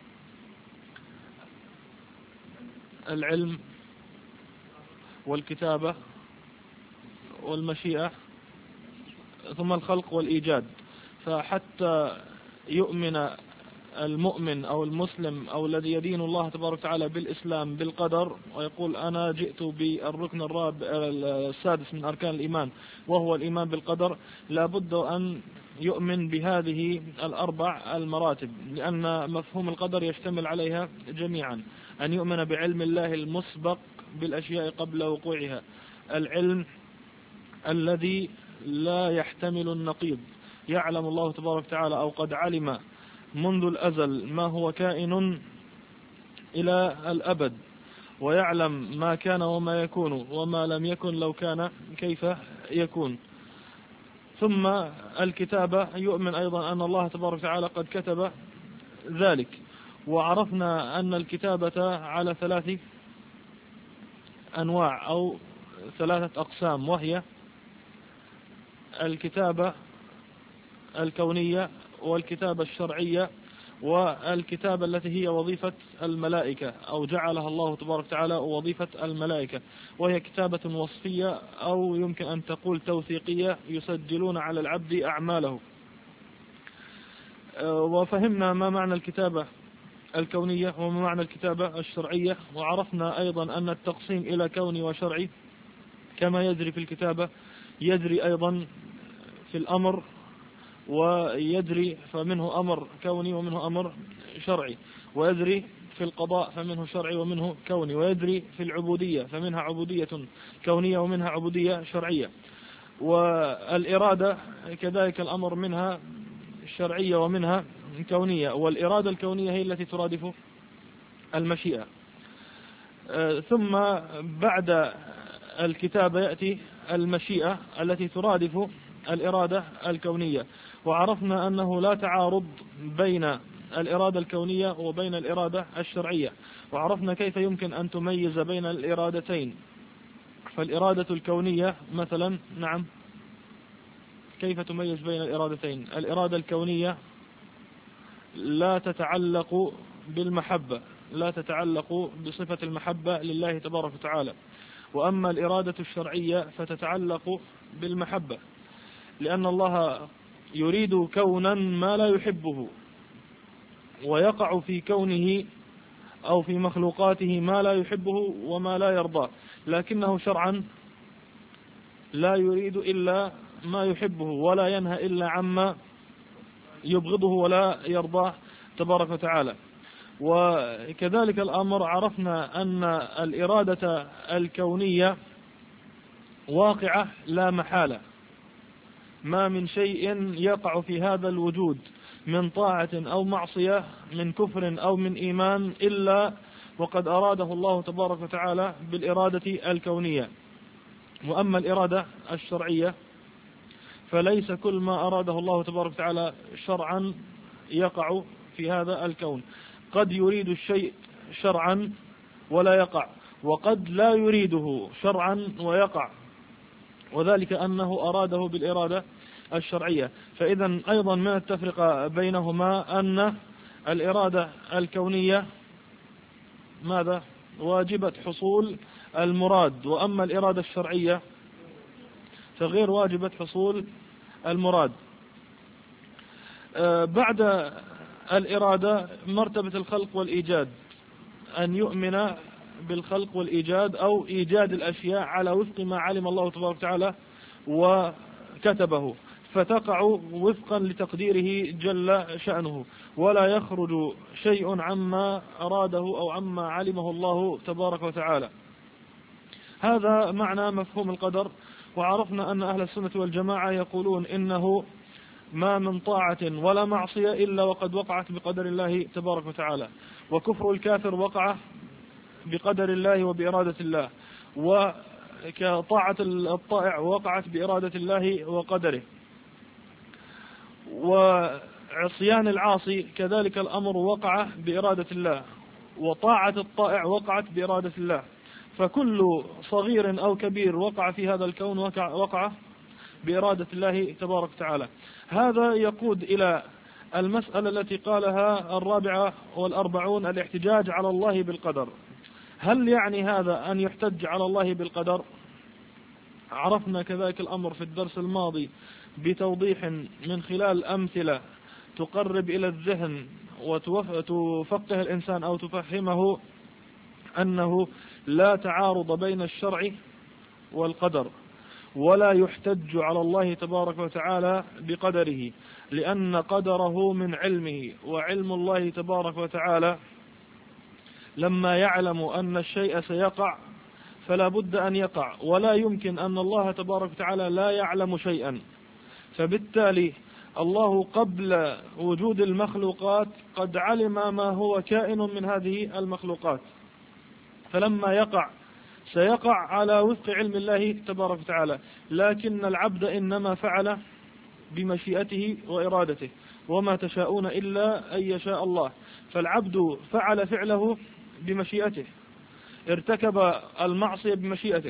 العلم والكتابة والمشيئة ثم الخلق والإيجاد. فحتى يؤمن المؤمن أو المسلم أو الذي يدين الله تبارك وتعالى بالإسلام بالقدر، ويقول أنا جئت بالركن السادس من أركان الإيمان وهو الإيمان بالقدر، لابد أن يؤمن بهذه 4 المراتب، لأن مفهوم القدر يشتمل عليها جميعا. أن يؤمن بعلم الله المسبق بالأشياء قبل وقوعها، العلم الذي لا يحتمل النقيض، يعلم الله تبارك وتعالى أو قد علم منذ الأزل ما هو كائن إلى الأبد، ويعلم ما كان وما يكون وما لم يكن لو كان كيف يكون. ثم الكتابة، يؤمن أيضا أن الله تبارك وتعالى قد كتب ذلك. وعرفنا أن الكتابة على 3 أنواع أو 3 أقسام، وهي الكتابة الكونية والكتابة الشرعية والكتابة التي هي وظيفة الملائكة، أو جعلها الله تبارك وتعالى وظيفة الملائكة، وهي كتابة وصفية أو يمكن أن تقول توثيقية، يسجلون على العبد أعماله. وفهمنا ما معنى الكتابة الكونية وما معنى الكتابة الشرعية، وعرفنا أيضا أن التقسيم إلى كوني وشرعي كما يجري في الكتابة يجري أيضا في الأمر، ويجري فمنه أمر كوني ومنه أمر شرعي، ويجري في القضاء فمنه شرعي ومنه كوني، ويجري في العبودية فمنها عبودية كونية ومنها عبودية شرعية. والإرادة كذلك الأمر منها شرعية ومنها كونية، والإرادة الكونية هي التي ترادف المشيئة. ثم بعد الكتابة يأتي المشيئة التي ترادف الإرادة الكونية، وعرفنا أنه لا تعارض بين الإرادة الكونية وبين الإرادة الشرعية، وعرفنا كيف يمكن أن تميز بين الإرادتين. فالإرادة الكونية مثلا، نعم، كيف تميز بين الإرادتين؟ الإرادة الكونية لا تتعلق بالمحبة، لا تتعلق بصفة المحبة لله تبارك وتعالى، وأما الإرادة الشرعية فتتعلق بالمحبة، لأن الله يريد كونا ما لا يحبه، ويقع في كونه أو في مخلوقاته ما لا يحبه وما لا يرضاه، لكنه شرعا لا يريد إلا ما يحبه، ولا ينهى إلا عما يبغضه ولا يرضاه تبارك وتعالى. وكذلك الأمر عرفنا أن الإرادة الكونية واقعة لا محالة، ما من شيء يقع في هذا الوجود من طاعة أو معصية، من كفر أو من إيمان، إلا وقد أراده الله تبارك وتعالى بالإرادة الكونية. وأما الإرادة الشرعية فليس كل ما أراده الله تبارك وتعالى شرعا يقع في هذا الكون، قد يريد الشيء شرعا ولا يقع، وقد لا يريده شرعا ويقع، وذلك أنه أراده بالإرادة الشرعية. فإذا أيضا من التفرقة بينهما أن الإرادة الكونية ماذا؟ واجبة حصول المراد، وأما الإرادة الشرعية فغير واجبة حصول المراد. بعد الإرادة مرتبة الخلق والإيجاد، أن يؤمن بالخلق والإيجاد أو إيجاد الأشياء على وفق ما علم الله تبارك وتعالى وكتبه، فتقع وفقا لتقديره جل شأنه، ولا يخرج شيء عما أراده أو عما علمه الله تبارك وتعالى. هذا معنى مفهوم القدر. وعرفنا أن أهل السنة والجماعة يقولون إنه ما من طاعة ولا معصية إلا وقد وقعت بقدر الله تبارك وتعالى، وكفر الكافر وقع بقدر الله وبإرادة الله، وكطاعة الطائع وقعت بإرادة الله وقدره، وعصيان العاصي كذلك الأمر وقع بإرادة الله، وطاعة الطائع وقعت بإرادة الله. فكل صغير أو كبير وقع في هذا الكون وقع بإرادة الله تبارك وتعالى. هذا يقود إلى المسألة التي قالها 44 الاحتجاج على الله بالقدر. هل يعني هذا أن يحتج على الله بالقدر؟ عرفنا كذلك الأمر في الدرس الماضي بتوضيح من خلال أمثلة تقرب إلى الذهن وتفقه الإنسان أو تفهمه أنه لا تعارض بين الشرع والقدر، ولا يحتج على الله تبارك وتعالى بقدره، لأن قدره من علمه، وعلم الله تبارك وتعالى لما يعلم أن الشيء سيقع فلا بد أن يقع، ولا يمكن أن الله تبارك وتعالى لا يعلم شيئا. فبالتالي الله قبل وجود المخلوقات قد علم ما هو كائن من هذه المخلوقات، فلما يقع سيقع على وفق علم الله تبارك وتعالى، لكن العبد إنما فعل بمشيئته وإرادته، وما تشاءون إلا أن يشاء الله. فالعبد فعل فعله بمشيئته، ارتكب المعصية بمشيئته،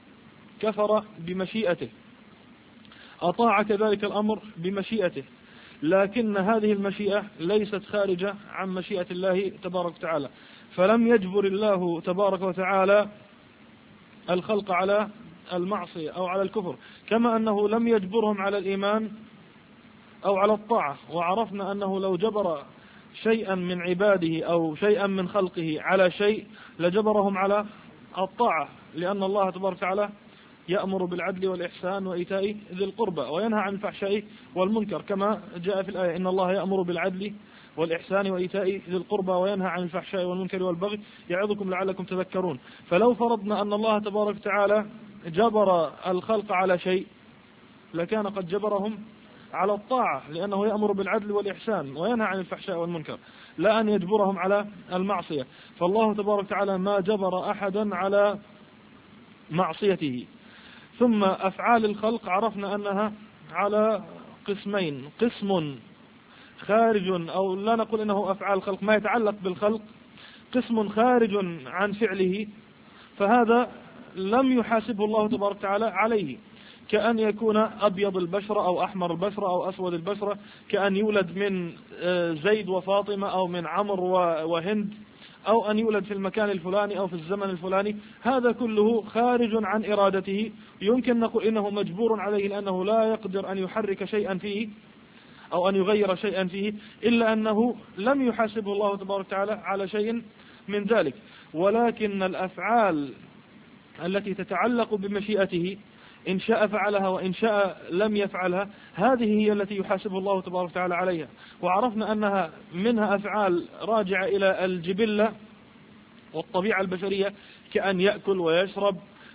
كفر بمشيئته، أطاع كذلك الأمر بمشيئته، لكن هذه المشيئة ليست خارجة عن مشيئة الله تبارك وتعالى، فلم يجبر الله تبارك وتعالى الخلق على المعصية أو على الكفر، كما أنه لم يجبرهم على الإيمان أو على الطاعة. وعرفنا أنه لو جبر شيئا من عباده أو شيئا من خلقه على شيء لجبرهم على الطاعة، لأن الله تبارك وتعالى يأمر بالعدل والإحسان وإيتاء ذي القربى وينهى عن الفحشاء والمنكر، كما جاء في الآية: إن الله يأمر بالعدل والإحسان وإيتاء ذي القربى وينهى عن الفحشاء والمنكر والبغي يعظكم لعلكم تذكرون. فلو فرضنا أن الله تبارك وتعالى جبر الخلق على شيء لكان قد جبرهم على الطاعة، لأنه يأمر بالعدل والإحسان وينهى عن الفحشاء والمنكر، لا أن يجبرهم على المعصية. فالله تبارك وتعالى ما جبر أحدا على معصيته. ثم أفعال الخلق عرفنا أنها على قسمين: قسم خارج، أو لا نقول إنه أفعال الخلق، ما يتعلق بالخلق، قسم خارج عن فعله، فهذا لم يحاسبه الله تبارك وتعالى عليه، كأن يكون أبيض البشرة أو أحمر البشرة أو أسود البشرة، كأن يولد من زيد وفاطمة أو من عمرو وهند، أو أن يولد في المكان الفلاني أو في الزمن الفلاني. هذا كله خارج عن إرادته، يمكن نقول إنه مجبور عليه لأنه لا يقدر أن يحرك شيئا فيه أو أن يغير شيئا فيه، إلا أنه لم يحاسبه الله تبارك وتعالى على شيء من ذلك. ولكن الأفعال التي تتعلق بمشيئته إن شاء فعلها وإن شاء لم يفعلها، هذه هي التي يحاسبه الله تبارك وتعالى عليها. وعرفنا أنها منها أفعال راجعة إلى الجبلة والطبيعة البشرية، كأن يأكل ويشرب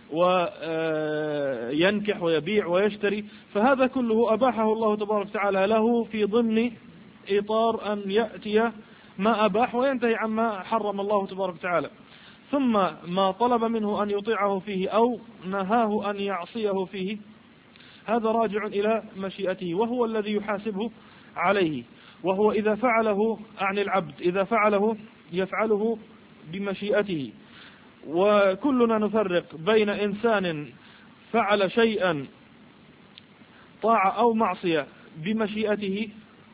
وينكح ويبيع ويشتري، فهذا كله أباحه الله تبارك وتعالى له في ضمن إطار أن يأتي ما أباح وينتهي عما حرم الله تبارك وتعالى. ثم ما طلب منه أن يطيعه فيه أو نهاه أن يعصيه فيه، هذا راجع إلى مشيئته، وهو الذي يحاسبه عليه. وهو إذا فعله عن العبد، إذا فعله يفعله بمشيئته. وكلنا نفرق بين إنسان فعل شيئا طاعة أو معصية بمشيئته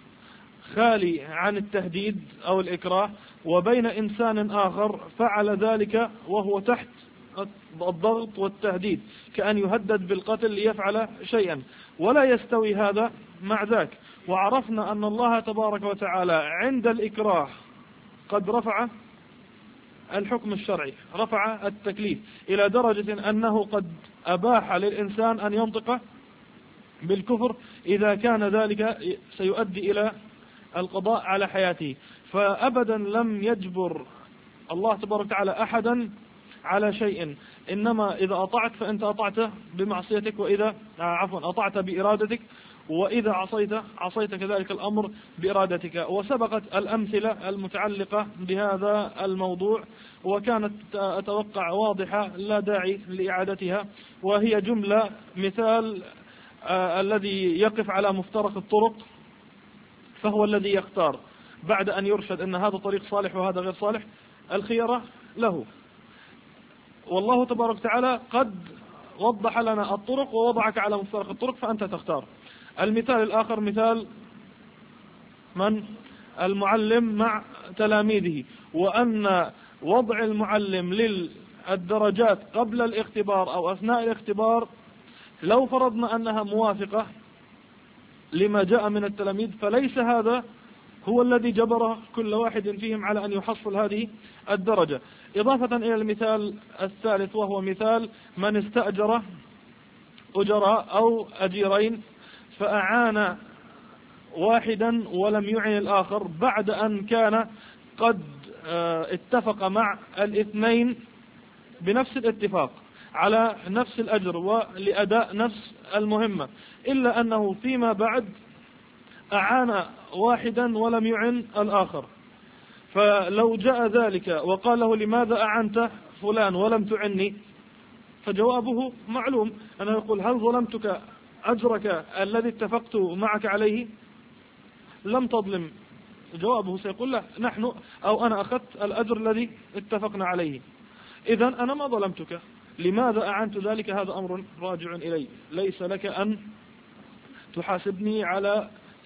خالي عن التهديد أو الإكراه، وبين إنسان آخر فعل ذلك وهو تحت الضغط والتهديد، كأن يهدد بالقتل ليفعل شيئا، ولا يستوي هذا مع ذاك. وعرفنا أن الله تبارك وتعالى عند الإكراه قد رفع الحكم الشرعي، رفع التكليف إلى درجة أنه قد أباح للإنسان أن ينطق بالكفر إذا كان ذلك سيؤدي إلى القضاء على حياته. فأبدا لم يجبر الله تبارك وتعالى أحدا على شيء، إنما إذا أطعت فأنت أطعت بمعصيتك، وإذا أطعت بإرادتك، وإذا عصيت كذلك الأمر بإرادتك. وسبقت الأمثلة المتعلقة بهذا الموضوع، وكانت أتوقع واضحة لا داعي لإعادتها، وهي جملة مثال الذي يقف على مفترق الطرق فهو الذي يختار بعد أن يرشد أن هذا طريق صالح وهذا غير صالح، الخيرة له. والله تبارك وتعالى قد وضح لنا الطرق ووضعك على مفترق الطرق، فأنت تختار. المثال الآخر مثال من المعلم مع تلاميذه، وأن وضع المعلم للدرجات قبل الاختبار أو أثناء الاختبار لو فرضنا أنها موافقة لما جاء من التلاميذ، فليس هذا هو الذي جبر كل واحد فيهم على أن يحصل هذه الدرجة. إضافة إلى المثال الثالث، وهو مثال من استأجر أجراء أو أجيرين فأعان واحدا ولم يعن الآخر، بعد أن كان قد اتفق مع الاثنين بنفس الاتفاق على نفس الأجر ولأداء نفس المهمة، إلا أنه فيما بعد أعان واحدا ولم يعن الآخر. فلو جاء ذلك وقال له لماذا أعنت فلان ولم تعني، فجوابه معلوم، أنا يقول هل ظلمتك أجرك الذي اتفقت معك عليه؟ لم تظلم. جوابه سيقول لا، نحن أو أنا أخذت الأجر الذي اتفقنا عليه، إذن أنا ما ظلمتك. لماذا أعنت ذلك؟ هذا أمر راجع إلي، ليس لك أن تحاسبني على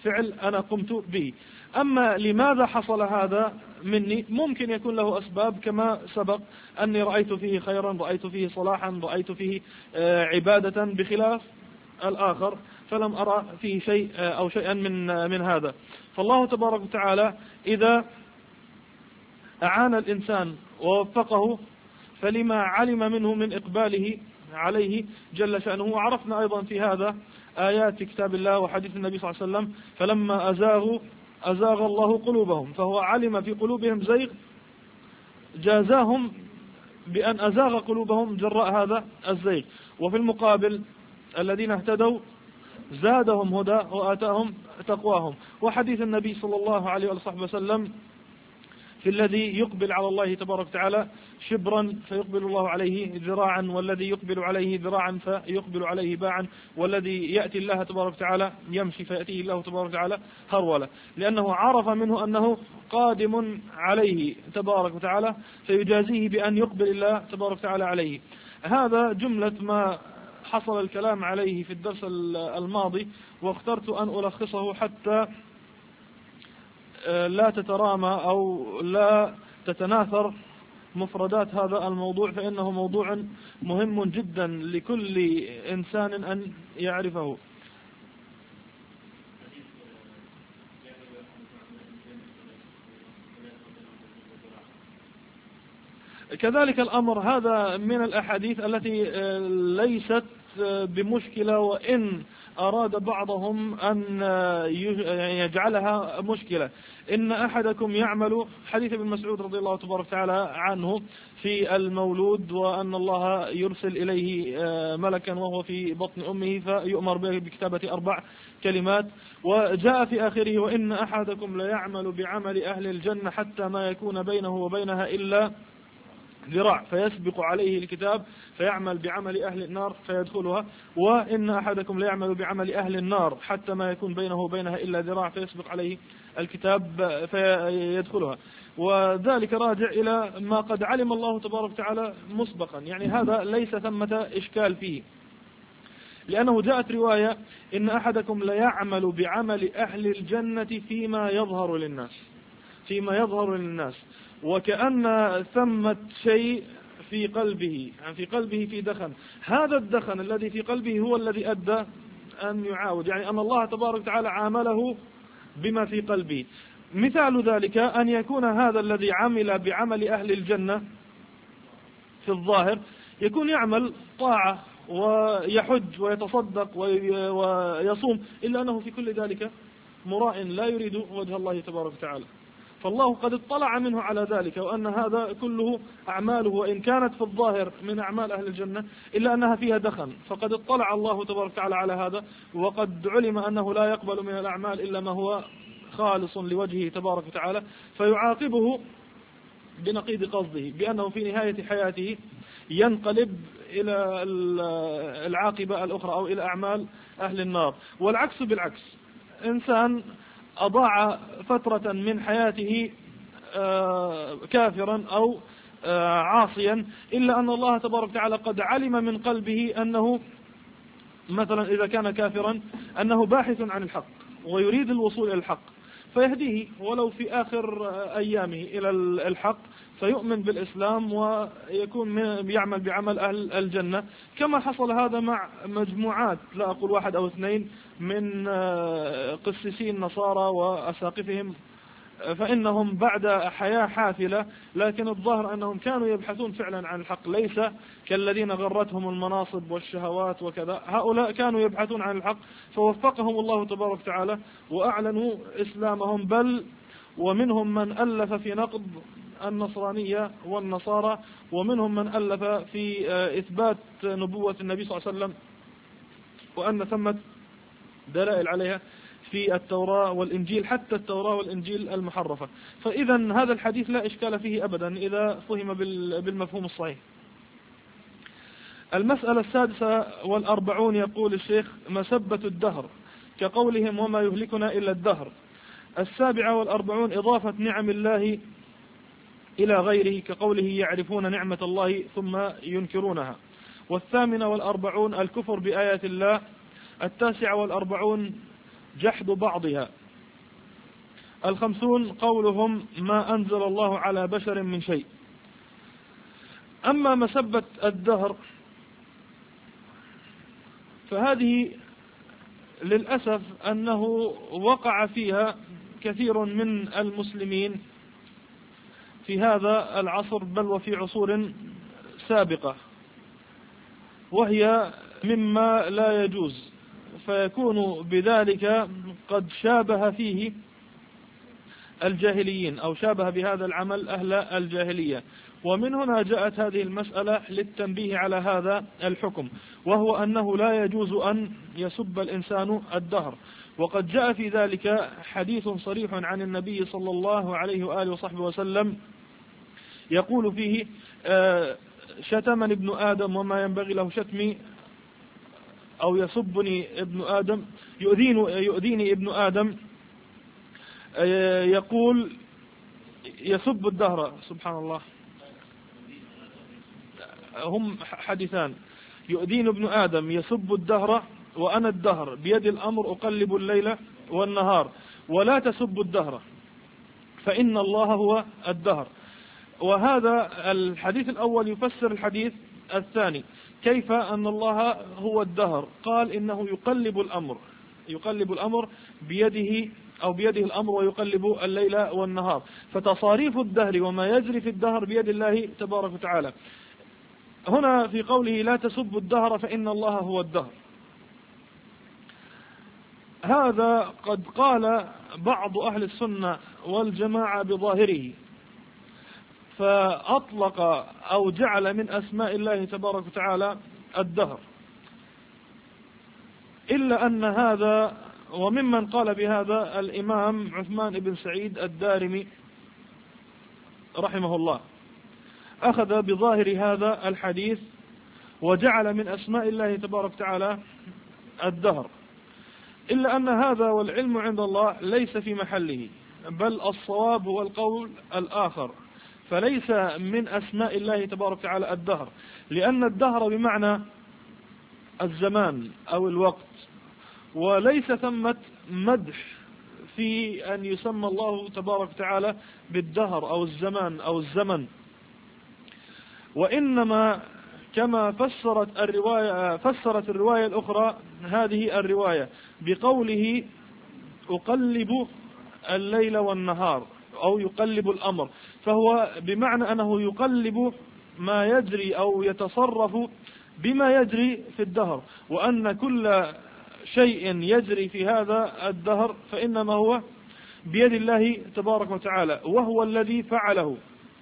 فعل أنا قمت به. أما لماذا حصل هذا مني، ممكن يكون له أسباب كما سبق، أني رأيت فيه خيرا، رأيت فيه صلاحا، رأيت فيه عبادة بخلاف الآخر، فلم أرى فيه شيء أو شيئا من هذا. فالله تبارك وتعالى إذا أعان الإنسان ووفقه فلما علم منه من إقباله عليه جل شأنه. وعرفنا أيضا في هذا آيات كتاب الله وحديث النبي صلى الله عليه وسلم: فلما أزاغ الله قلوبهم، فهو علم في قلوبهم زيغ، جازاهم بأن أزاغ قلوبهم جراء هذا الزيغ. وفي المقابل الذين اهتدوا زادهم هدى وآتاهم تقواهم. وحديث النبي صلى الله عليه وسلم في الذي يقبل على الله تبارك وتعالى شبرا فيقبل الله عليه ذراعا، والذي يقبل عليه ذراعا فيقبل عليه باعا، والذي يأتي الله تبارك وتعالى يمشي فيأتيه الله تبارك وتعالى هرولا، لأنه عرف منه أنه قادم عليه تبارك وتعالى فيجازيه بأن يقبل الله تبارك وتعالى عليه. هذا جملة ما حصل الكلام عليه في الدرس الماضي، واخترت أن ألخصه حتى لا تترامى أو لا تتناثر مفردات هذا الموضوع، فإنه موضوع مهم جدا لكل إنسان أن يعرفه. كذلك الأمر هذا من الأحاديث التي ليست بمشكلة، وإن أراد بعضهم أن يجعلها مشكلة. إن أحدكم يعمل، حديث ابن مسعود رضي الله تبارك وتعالى عنه في المولود، وأن الله يرسل إليه ملكا وهو في بطن أمه فيؤمر به بكتابة 4 كلمات، وجاء في آخره: وإن أحدكم ليعمل بعمل أهل الجنة حتى ما يكون بينه وبينها إلا ذراع فيسبق عليه الكتاب فيعمل بعمل أهل النار فيدخلها، وإن أحدكم ليعمل بعمل أهل النار حتى ما يكون بينه وبينها إلا ذراع فيسبق عليه الكتاب فيدخلها. وذلك راجع إلى ما قد علم الله تبارك وتعالى مسبقا، يعني هذا ليس ثمة إشكال فيه، لأنه جاءت رواية: إن أحدكم ليعمل بعمل أهل الجنة فيما يظهر للناس، وكأن ثمة شيء في قلبه، يعني في قلبه في دخن، هذا الدخن الذي في قلبه هو الذي أدى أن يعاود، يعني أن الله تبارك وتعالى عامله بما في قلبه. مثال ذلك أن يكون هذا الذي عمل بعمل أهل الجنة في الظاهر يكون يعمل طاعة ويحج ويتصدق ويصوم، إلا أنه في كل ذلك مراء لا يريد وجه الله تبارك وتعالى، فالله قد اطلع منه على ذلك، وأن هذا كله أعماله وإن كانت في الظاهر من أعمال أهل الجنة إلا أنها فيها دخن، فقد اطلع الله تبارك وتعالى على هذا، وقد علم أنه لا يقبل من الأعمال إلا ما هو خالص لوجهه تبارك وتعالى، فيعاقبه بنقيض قصده، بأنه في نهاية حياته ينقلب إلى العاقبة الأخرى أو إلى أعمال أهل النار. والعكس بالعكس، إنسان أضاع فترة من حياته كافرا أو عاصيا، إلا أن الله تبارك وتعالى قد علم من قلبه أنه مثلا إذا كان كافرا أنه باحث عن الحق ويريد الوصول إلى الحق، فيهديه ولو في آخر أيامه إلى الحق، فيؤمن بالإسلام ويكون يعمل بعمل أهل الجنة، كما حصل هذا مع مجموعات لا أقول 1 أو 2 من قسيسين نصارى وأساقفهم، فإنهم بعد حياة حافلة، لكن الظاهر أنهم كانوا يبحثون فعلا عن الحق، ليس كالذين غرتهم المناصب والشهوات وكذا، هؤلاء كانوا يبحثون عن الحق فوفقهم الله تبارك وتعالى وأعلنوا إسلامهم، بل ومنهم من ألف في نقض النصرانية والنصارى، ومنهم من ألف في إثبات نبوة النبي صلى الله عليه وسلم وأن ثمة دلائل عليها في التوراة والإنجيل، حتى التوراة والإنجيل المحرفة. فإذا هذا الحديث لا إشكال فيه أبدا إذا فهم بالمفهوم الصحيح. المسألة 46 يقول الشيخ: مسبة الدهر كقولهم وما يهلكنا إلا الدهر. 47 إضافة نعم الله إلى غيره كقوله يعرفون نعمة الله ثم ينكرونها. 48 الكفر بآيات الله. 49 جحد بعضها. 50 قولهم ما أنزل الله على بشر من شيء. أما مسبة الدهر فهذه للأسف أنه وقع فيها كثير من المسلمين في هذا العصر بل وفي عصور سابقة، وهي مما لا يجوز، فيكون بذلك قد شابه فيه الجاهليين أو شابه بهذا العمل أهل الجاهلية. ومن هنا جاءت هذه المسألة للتنبيه على هذا الحكم، وهو أنه لا يجوز أن يسب الإنسان الدهر. وقد جاء في ذلك حديث صريح عن النبي صلى الله عليه وآله وصحبه وسلم يقول فيه شتمني ابن آدم وما ينبغي له شتمي، أو يسبني ابن آدم يؤذيني ابن آدم، يقول يسب الدهر. سبحان الله، هم حديثان. يؤذين ابن آدم يسب الدهر وأنا الدهر بيد الأمر أقلب الليل والنهار، ولا تسب الدهر فإن الله هو الدهر. وهذا الحديث الأول يفسر الحديث الثاني، كيف أن الله هو الدهر. قال إنه يقلب الأمر بيده أو بيده الأمر ويقلب الليل والنهار، فتصاريف الدهر وما يجري في الدهر بيد الله تبارك وتعالى. هنا في قوله لا تسبوا الدهر فإن الله هو الدهر، هذا قد قال بعض أهل السنة والجماعة بظاهره، فأطلق أو جعل من أسماء الله تبارك وتعالى الدهر، إلا أن هذا، وممن قال بهذا الإمام عثمان بن سعيد الدارمي رحمه الله، أخذ بظاهر هذا الحديث وجعل من أسماء الله تبارك وتعالى الدهر، إلا أن هذا والعلم عند الله ليس في محله، بل الصواب هو القول الآخر، فليس من أسماء الله تبارك وتعالى الدهر، لأن الدهر بمعنى الزمان أو الوقت، وليس ثمة مدح في أن يسمى الله تبارك وتعالى بالدهر أو الزمان أو الزمن. وإنما كما فسرت الرواية الأخرى هذه الرواية بقوله أقلب الليل والنهار أو يقلب الأمر، فهو بمعنى أنه يقلب ما يجري أو يتصرف بما يجري في الدهر، وأن كل شيء يجري في هذا الدهر فإنما هو بيد الله تبارك وتعالى، وهو الذي فعله.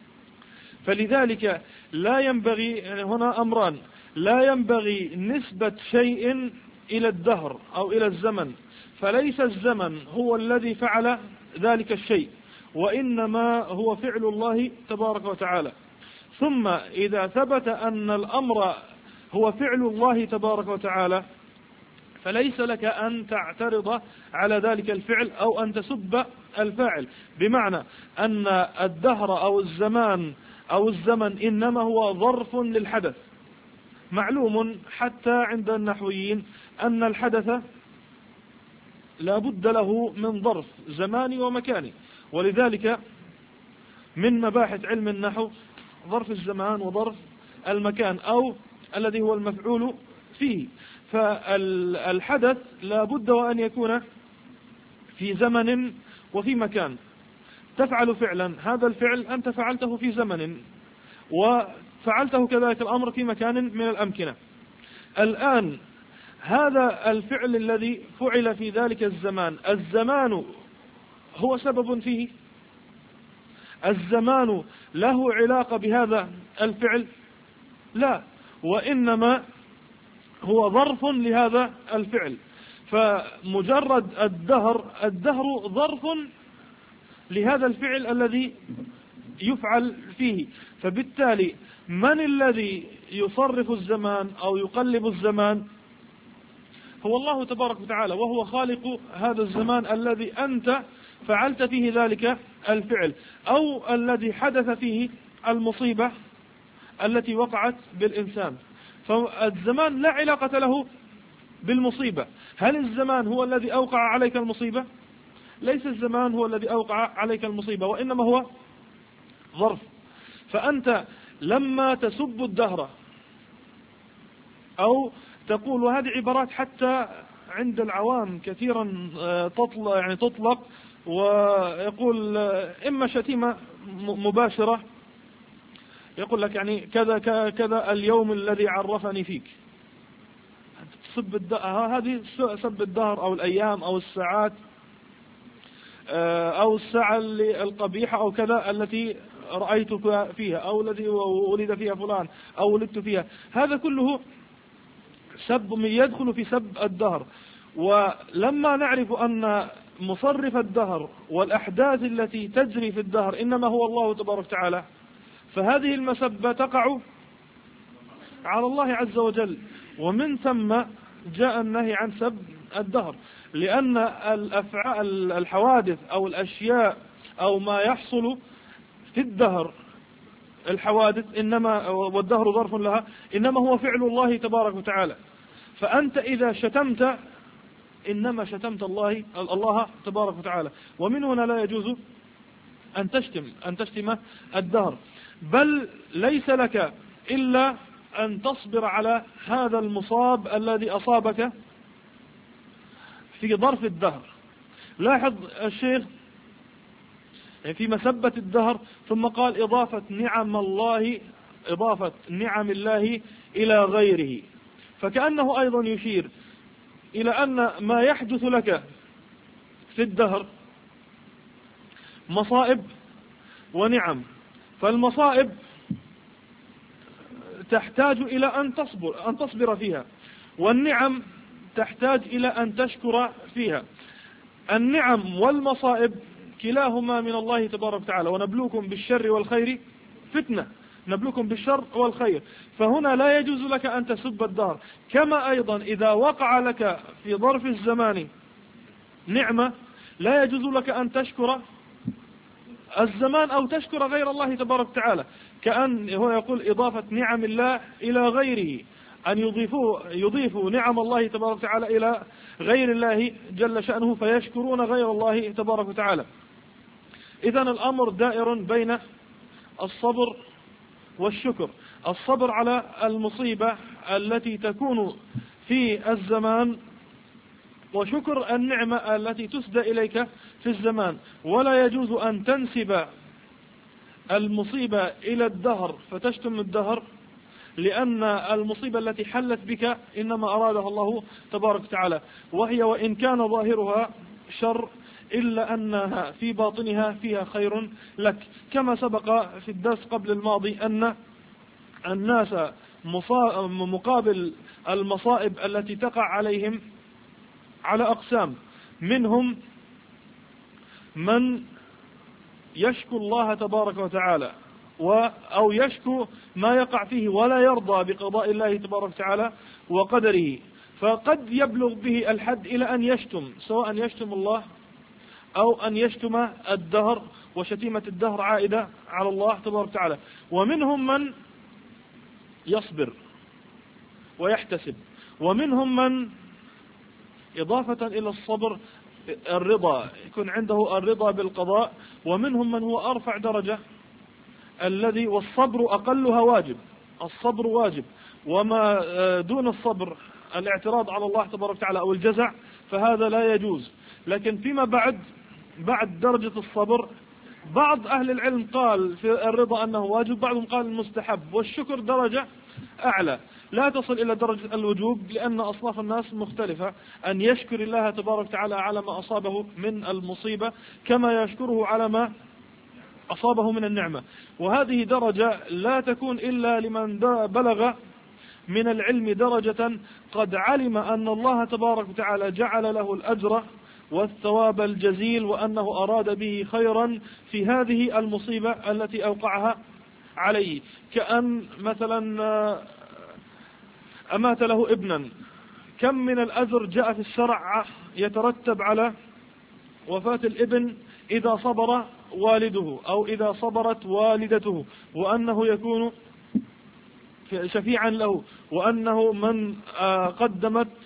فلذلك لا ينبغي، هنا أمران، لا ينبغي نسبة شيء إلى الدهر أو إلى الزمن، فليس الزمن هو الذي فعل ذلك الشيء، وإنما هو فعل الله تبارك وتعالى. ثم إذا ثبت أن الأمر هو فعل الله تبارك وتعالى، فليس لك أن تعترض على ذلك الفعل أو أن تسب الفاعل، بمعنى أن الدهر أو الزمان أو الزمن إنما هو ظرف للحدث. معلوم حتى عند النحويين أن الحدث لا بد له من ظرف زماني ومكاني، ولذلك من مباحث علم النحو ظرف الزمان وظرف المكان أو الذي هو المفعول فيه. فالحدث لا بد وأن يكون في زمن وفي مكان. تفعل فعلا، هذا الفعل أنت فعلته في زمن وفعلته كذلك الأمر في مكان من الأمكنة. الآن هذا الفعل الذي فعل في ذلك الزمان هو سبب فيه؟ الزمان له علاقة بهذا الفعل؟ لا، وإنما هو ظرف لهذا الفعل. فمجرد الدهر ظرف لهذا الفعل الذي يفعل فيه. فبالتالي من الذي يصرف الزمان أو يقلب الزمان؟ هو الله تبارك وتعالى، وهو خالق هذا الزمان الذي أنت فعلت فيه ذلك الفعل، أو الذي حدث فيه المصيبة التي وقعت بالإنسان. فالزمان لا علاقة له بالمصيبة. هل الزمان هو الذي أوقع عليك المصيبة؟ ليس الزمان هو الذي أوقع عليك المصيبة، وإنما هو ظرف. فأنت لما تسب الدهر أو تقول، وهذه عبارات حتى عند العوام كثيرا تطلق، ويقول إما شتيمة مباشرة، يقول لك يعني كذا كذا اليوم الذي عرفني فيك. هذه سب الدهر أو الأيام أو الساعات أو الساعة القبيحة أو كذا التي رأيتك فيها، أو الذي ولد فيها فلان أو ولدت فيها. هذا كله سب يدخل في سب الدهر. ولما نعرف أن مصرف الدهر والأحداث التي تجري في الدهر إنما هو الله تبارك وتعالى، فهذه المسبة تقع على الله عز وجل. ومن ثم جاء النهي عن سب الدهر، لأن الحوادث أو الأشياء أو ما يحصل في الدهر، الحوادث إنما والدهر ظرف لها، إنما هو فعل الله تبارك وتعالى. فأنت إذا شتمت إنما شتمت الله تبارك وتعالى. ومن هنا لا يجوز أن تشتم الدهر، بل ليس لك إلا أن تصبر على هذا المصاب الذي أصابك في ظرف الدهر. لاحظ الشيخ في مسبة الدهر ثم قال إضافة نعم الله إلى غيره، فكأنه أيضا يشير إلى أن ما يحدث لك في الدهر مصائب ونعم. فالمصائب تحتاج إلى أن تصبر فيها، والنعم تحتاج إلى أن تشكر فيها. النعم والمصائب كلاهما من الله تبارك وتعالى، ونبلوكم بالشر والخير فتنة، نبلوكم بالشر والخير. فهنا لا يجوز لك أن تسب الدهر. كما أيضا إذا وقع لك في ظرف الزمان نعمة لا يجوز لك أن تشكر الزمان أو تشكر غير الله تبارك وتعالى، كأن هو يقول إضافة نعم الله إلى غيره، أن يضيفوا نعم الله تبارك وتعالى إلى غير الله جل شأنه، فيشكرون غير الله تبارك وتعالى. إذن الأمر دائر بين الصبر والشكر. الصبر على المصيبة التي تكون في الزمان، وشكر النعمة التي تسدى إليك في الزمان. ولا يجوز أن تنسب المصيبة إلى الدهر فتشتم الدهر، لأن المصيبة التي حلت بك إنما أرادها الله تبارك وتعالى، وهي وإن كان ظاهرها شر إلا أنها في باطنها فيها خير لك. كما سبق في الدرس قبل الماضي أن الناس مقابل المصائب التي تقع عليهم على أقسام، منهم من يشكو الله تبارك وتعالى أو يشكو ما يقع فيه ولا يرضى بقضاء الله تبارك وتعالى وقدره، فقد يبلغ به الحد إلى أن يشتم، سواء يشتم الله أو أن يشتم الدهر، وشتيمة الدهر عائدة على الله تبارك وتعالى. ومنهم من يصبر ويحتسب، ومنهم من إضافة إلى الصبر الرضا، يكون عنده الرضا بالقضاء. ومنهم من هو أرفع درجة والصبر أقلها واجب، الصبر واجب، وما دون الصبر الاعتراض على الله تبارك وتعالى أو الجزع فهذا لا يجوز. لكن فيما بعد درجة الصبر، بعض أهل العلم قال في الرضا أنه واجب، بعضهم قال المستحب، والشكر درجة أعلى لا تصل إلى درجة الوجوب، لأن أصناف الناس مختلفة، أن يشكر الله تبارك وتعالى على ما أصابه من المصيبة كما يشكره على ما أصابه من النعمة. وهذه درجة لا تكون إلا لمن بلغ من العلم درجة قد علم أن الله تبارك وتعالى جعل له الأجر والثواب الجزيل، وأنه أراد به خيرا في هذه المصيبة التي أوقعها عليه. كأن مثلا أمات له ابنا، كم من الأجر جاء في الشرع يترتب على وفاة الابن إذا صبر والده أو إذا صبرت والدته، وأنه يكون شفيعا له، وأنه من قدمت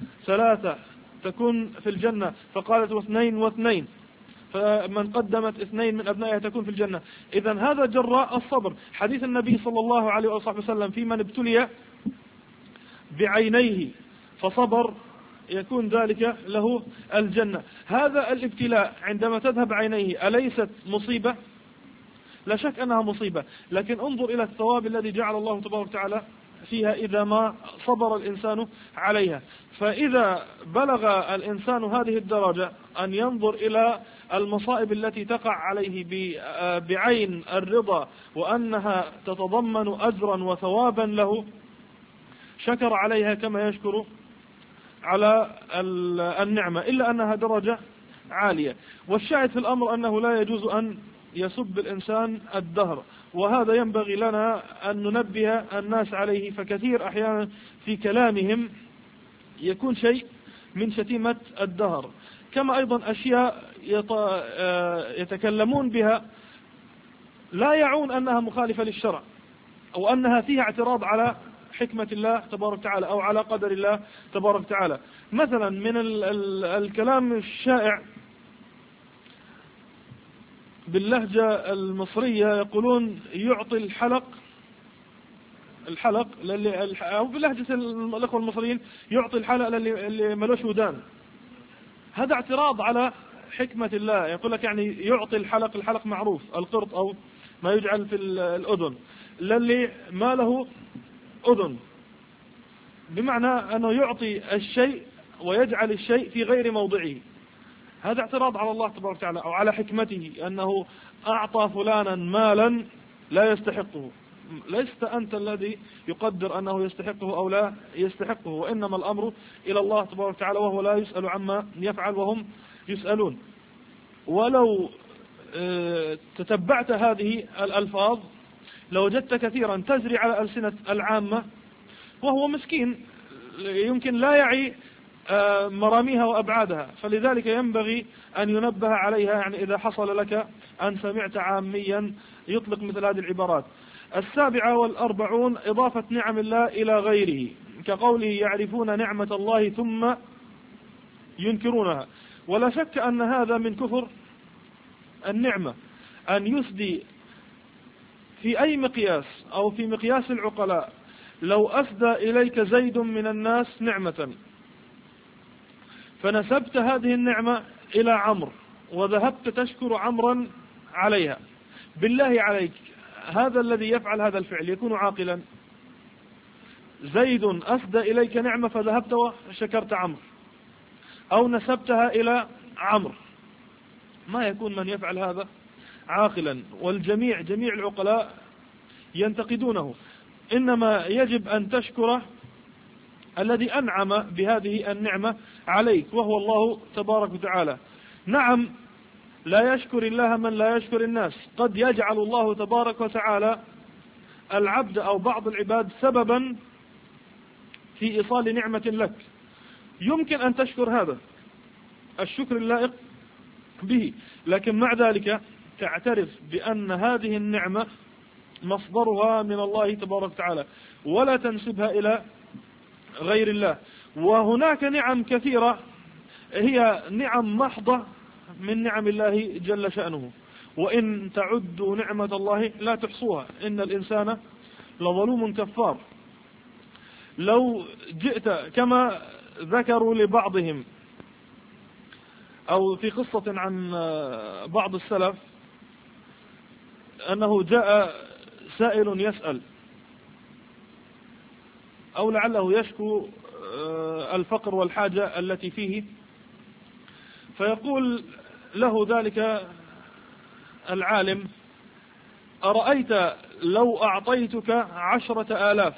3 تكون في الجنة، فقالت 2 و2، فمن قدمت 2 من أبنائها تكون في الجنة. إذن هذا جراء الصبر. حديث النبي صلى الله عليه وسلم في من ابتلي بعينيه فصبر يكون ذلك له الجنة. هذا الابتلاء عندما تذهب عينيه أليست مصيبة؟ لا شك أنها مصيبة، لكن انظر إلى الثواب الذي جعل الله تبارك وتعالى فيها إذا ما صبر الإنسان عليها. فإذا بلغ الإنسان هذه الدرجة أن ينظر إلى المصائب التي تقع عليه بعين الرضا وأنها تتضمن أجرا وثوابا له، شكر عليها كما يشكر على النعمة، إلا أنها درجة عالية. والشاهد في الأمر أنه لا يجوز أن يسب الإنسان الدهر، وهذا ينبغي لنا أن ننبه الناس عليه، فكثير أحيانا في كلامهم يكون شيء من شتيمة الدهر. كما أيضا أشياء يتكلمون بها لا يعون أنها مخالفة للشرع أو أنها فيها اعتراض على حكمة الله تبارك وتعالى أو على قدر الله تبارك وتعالى. مثلا من الكلام الشائع باللهجة المصرية يقولون يعطي الحلق أو بلهجة الأخوة المصريين يعطي الحلق اللي ملوش ودان. هذا اعتراض على حكمة الله. يقول لك يعني يعطي الحلق معروف القرط أو ما يجعل في الأذن للي ما له أذن، بمعنى أنه يعطي الشيء ويجعل الشيء في غير موضعه. هذا اعتراض على الله تبارك وتعالى أو على حكمته أنه أعطى فلانا مالا لا يستحقه. لست أنت الذي يقدر أنه يستحقه أو لا يستحقه، وإنما الأمر إلى الله تبارك وتعالى، وهو لا يسأل عما يفعل وهم يسألون. ولو تتبعت هذه الألفاظ لوجدت كثيرا تجري على ألسنة العامة وهو مسكين يمكن لا يعي مراميها وأبعادها، فلذلك ينبغي أن ينبه عليها. يعني إذا حصل لك أن سمعت عاميا يطلق مثل هذه العبارات. 47 إضافة نعم الله إلى غيره، كقوله يعرفون نعمة الله ثم ينكرونها. ولا شك أن هذا من كفر النعمة، أن يسدي في أي مقياس أو في مقياس العقلاء. لو أسدى إليك زيد من الناس نعمة فنسبت هذه النعمة إلى عمرو وذهبت تشكر عمرا عليها، بالله عليك هذا الذي يفعل هذا الفعل يكون عاقلا؟ زيد أسدى إليك نعمة فذهبت وشكرت عمرو أو نسبتها إلى عمرو، ما يكون من يفعل هذا عاقلا. والجميع جميع العقلاء ينتقدونه. إنما يجب أن تشكر الذي أنعم بهذه النعمة عليك وهو الله تبارك وتعالى. نعم لا يشكر الله من لا يشكر الناس. قد يجعل الله تبارك وتعالى العبد أو بعض العباد سببا في إيصال نعمة لك، يمكن أن تشكر هذا الشكر اللائق به، لكن مع ذلك تعترف بأن هذه النعمة مصدرها من الله تبارك وتعالى ولا تنسبها إلى غير الله. وهناك نعم كثيرة هي نعم محضة من نعم الله جل شأنه، وإن تعدوا نعمة الله لا تحصوها إن الإنسان لظلوم كفار. لو جئت كما ذكروا لبعضهم أو في قصة عن بعض السلف أنه جاء سائل يسأل أو لعله يشكو الفقر والحاجة التي فيه، فيقول له ذلك العالم: أرأيت لو أعطيتك 10,000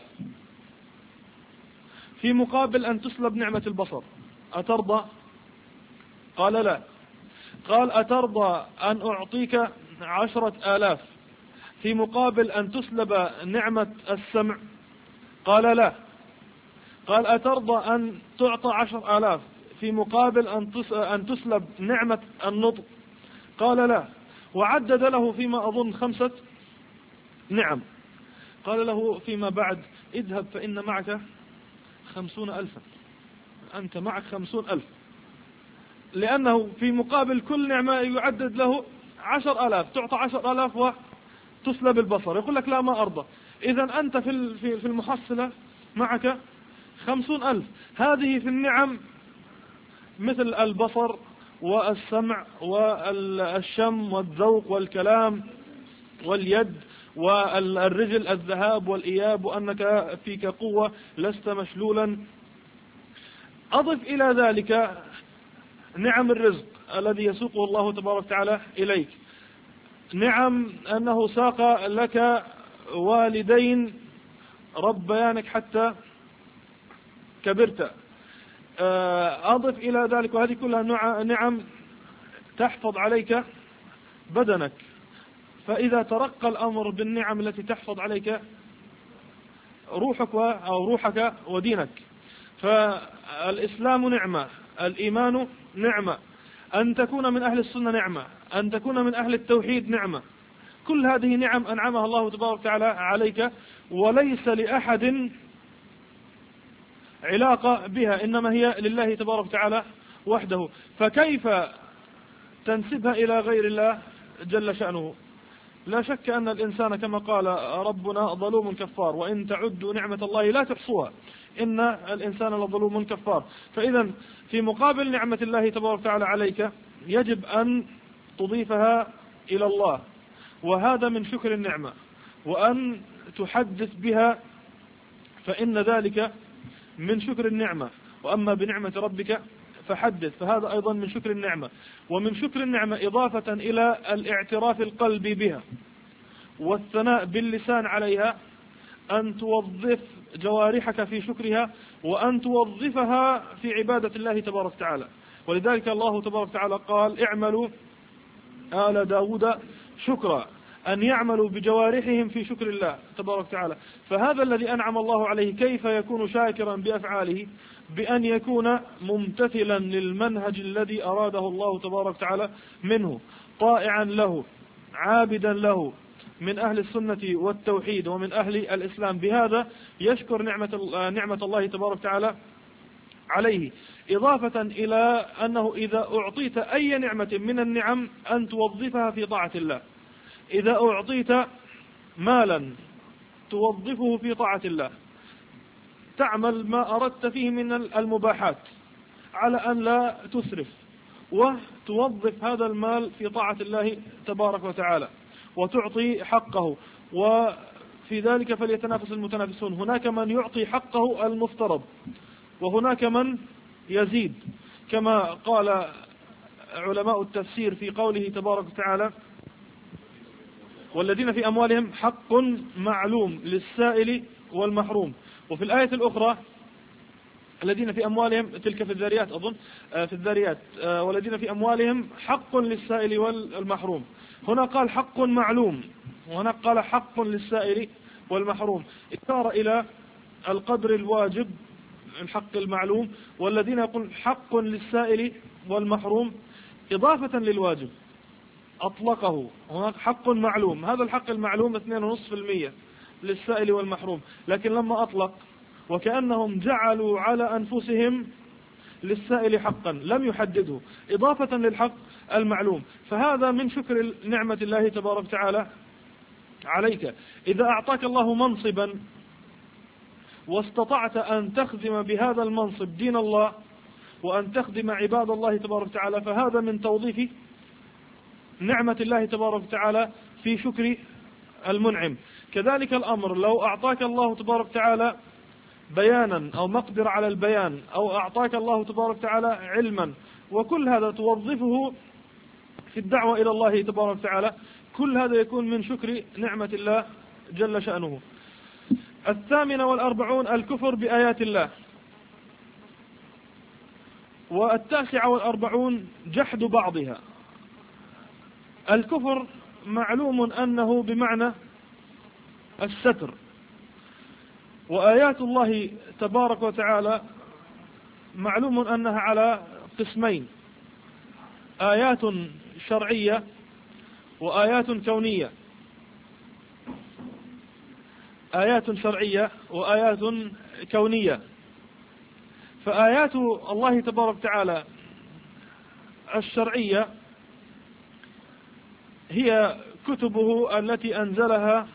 في مقابل أن تسلب نعمة البصر أترضى؟ قال لا. قال: أترضى أن أعطيك 10,000 في مقابل أن تسلب نعمة السمع؟ قال لا. قال: أترضى أن تعطى 10,000 في مقابل أن تسلب نعمة النطق؟ قال لا. وعدد له فيما أظن 5 نعم. قال له فيما بعد: اذهب فإن معك 50,000. أنت معك 50,000، لأنه في مقابل كل نعمة يعدد له 10,000، تعطى 10,000 وتسلب البصر. يقول لك لا ما أرضى. إذا أنت في المحصلة معك 50,000. هذه في النعم مثل البصر والسمع والشم والذوق والكلام واليد والرجل، الذهاب والإياب، وأنك فيك قوة لست مشلولا. أضف إلى ذلك نعم الرزق الذي يسوقه الله تبارك وتعالى إليك، نعم أنه ساق لك والدين ربيانك حتى كبرت. أضف إلى ذلك، وهذه كلها نعم تحفظ عليك بدنك. فإذا ترقى الأمر بالنعم التي تحفظ عليك روحك ودينك، فالإسلام نعمة، الإيمان نعمة، أن تكون من أهل السنة نعمة، أن تكون من أهل التوحيد نعمة. كل هذه نعم أنعمها الله تبارك وتعالى عليك، وليس لأحد علاقة بها، إنما هي لله تبارك وتعالى وحده. فكيف تنسبها إلى غير الله جل شأنه؟ لا شك أن الإنسان كما قال ربنا ظلوم كفار، وإن تعدوا نعمة الله لا تحصوها، إن الإنسان لظلوم كفار. فإذا في مقابل نعمة الله تبارك وتعالى عليك يجب أن تضيفها إلى الله، وهذا من شكر النعمة، وأن تحدث بها، فإن ذلك من شكر النعمة. وأما بنعمة ربك فحدث، فهذا أيضا من شكر النعمة. ومن شكر النعمة إضافة إلى الاعتراف القلبي بها والثناء باللسان عليها، أن توظف جوارحك في شكرها، وأن توظفها في عبادة الله تبارك وتعالى. ولذلك الله تبارك وتعالى قال اعملوا آل داود شكرا، أن يعملوا بجوارحهم في شكر الله تبارك وتعالى. فهذا الذي أنعم الله عليه كيف يكون شاكرا بأفعاله؟ بأن يكون ممتثلا للمنهج الذي أراده الله تبارك وتعالى منه، طائعا له، عابدا له، من أهل السنة والتوحيد ومن أهل الإسلام. بهذا يشكر نعمة الله تبارك وتعالى عليه، إضافة إلى أنه إذا أعطيت أي نعمة من النعم أن توظفها في طاعة الله. إذا أعطيت مالا توظفه في طاعة الله، تعمل ما أردت فيه من المباحات على أن لا تسرف، وتوظف هذا المال في طاعة الله تبارك وتعالى وتعطي حقه. وفي ذلك فليتنافس المتنافسون. هناك من يعطي حقه المفترض، وهناك من يزيد، كما قال علماء التفسير في قوله تبارك وتعالى والذين في أموالهم حق معلوم للسائل والمحروم. وفي الآية الأخرى الذين في أموالهم، تلك في الذاريات أظن، في الذاريات والذين في أموالهم حق للسائل والمحروم. هنا قال حق معلوم، وهنا قال حق للسائل والمحروم، إشارة إلى القدر الواجب، الحق المعلوم. والذين يقول حق للسائل والمحروم إضافة للواجب أطلقه. هناك حق معلوم، هذا الحق المعلوم 2.5% للسائل والمحروم، لكن لما أطلق وكأنهم جعلوا على أنفسهم للسائل حقا لم يحدده، إضافة للحق المعلوم. فهذا من شكر نعمة الله تبارك وتعالى عليك. إذا أعطاك الله منصبا واستطعت أن تخدم بهذا المنصب دين الله وأن تخدم عباد الله تبارك وتعالى، فهذا من توظيف نعمة الله تبارك وتعالى في شكر المنعم. كذلك الأمر لو أعطاك الله تبارك وتعالى بيانا أو مقدرة على البيان، أو أعطاك الله تبارك وتعالى علما، وكل هذا توظفه في الدعوة إلى الله تبارك وتعالى، كل هذا يكون من شكر نعمة الله جل شأنه. 48 الكفر بآيات الله. 49 جحد بعضها. الكفر معلوم أنه بمعنى الستر، وآيات الله تبارك وتعالى معلوم أنها على قسمين: آيات شرعية وآيات كونية. آيات شرعية وآيات كونية. فآيات الله تبارك وتعالى الشرعية هي كتبه التي أنزلها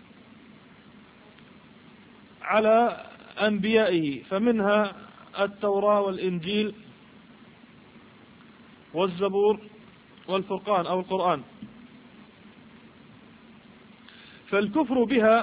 على أنبيائه، فمنها التوراة والإنجيل والزبور والفرقان أو القرآن. فالكفر بها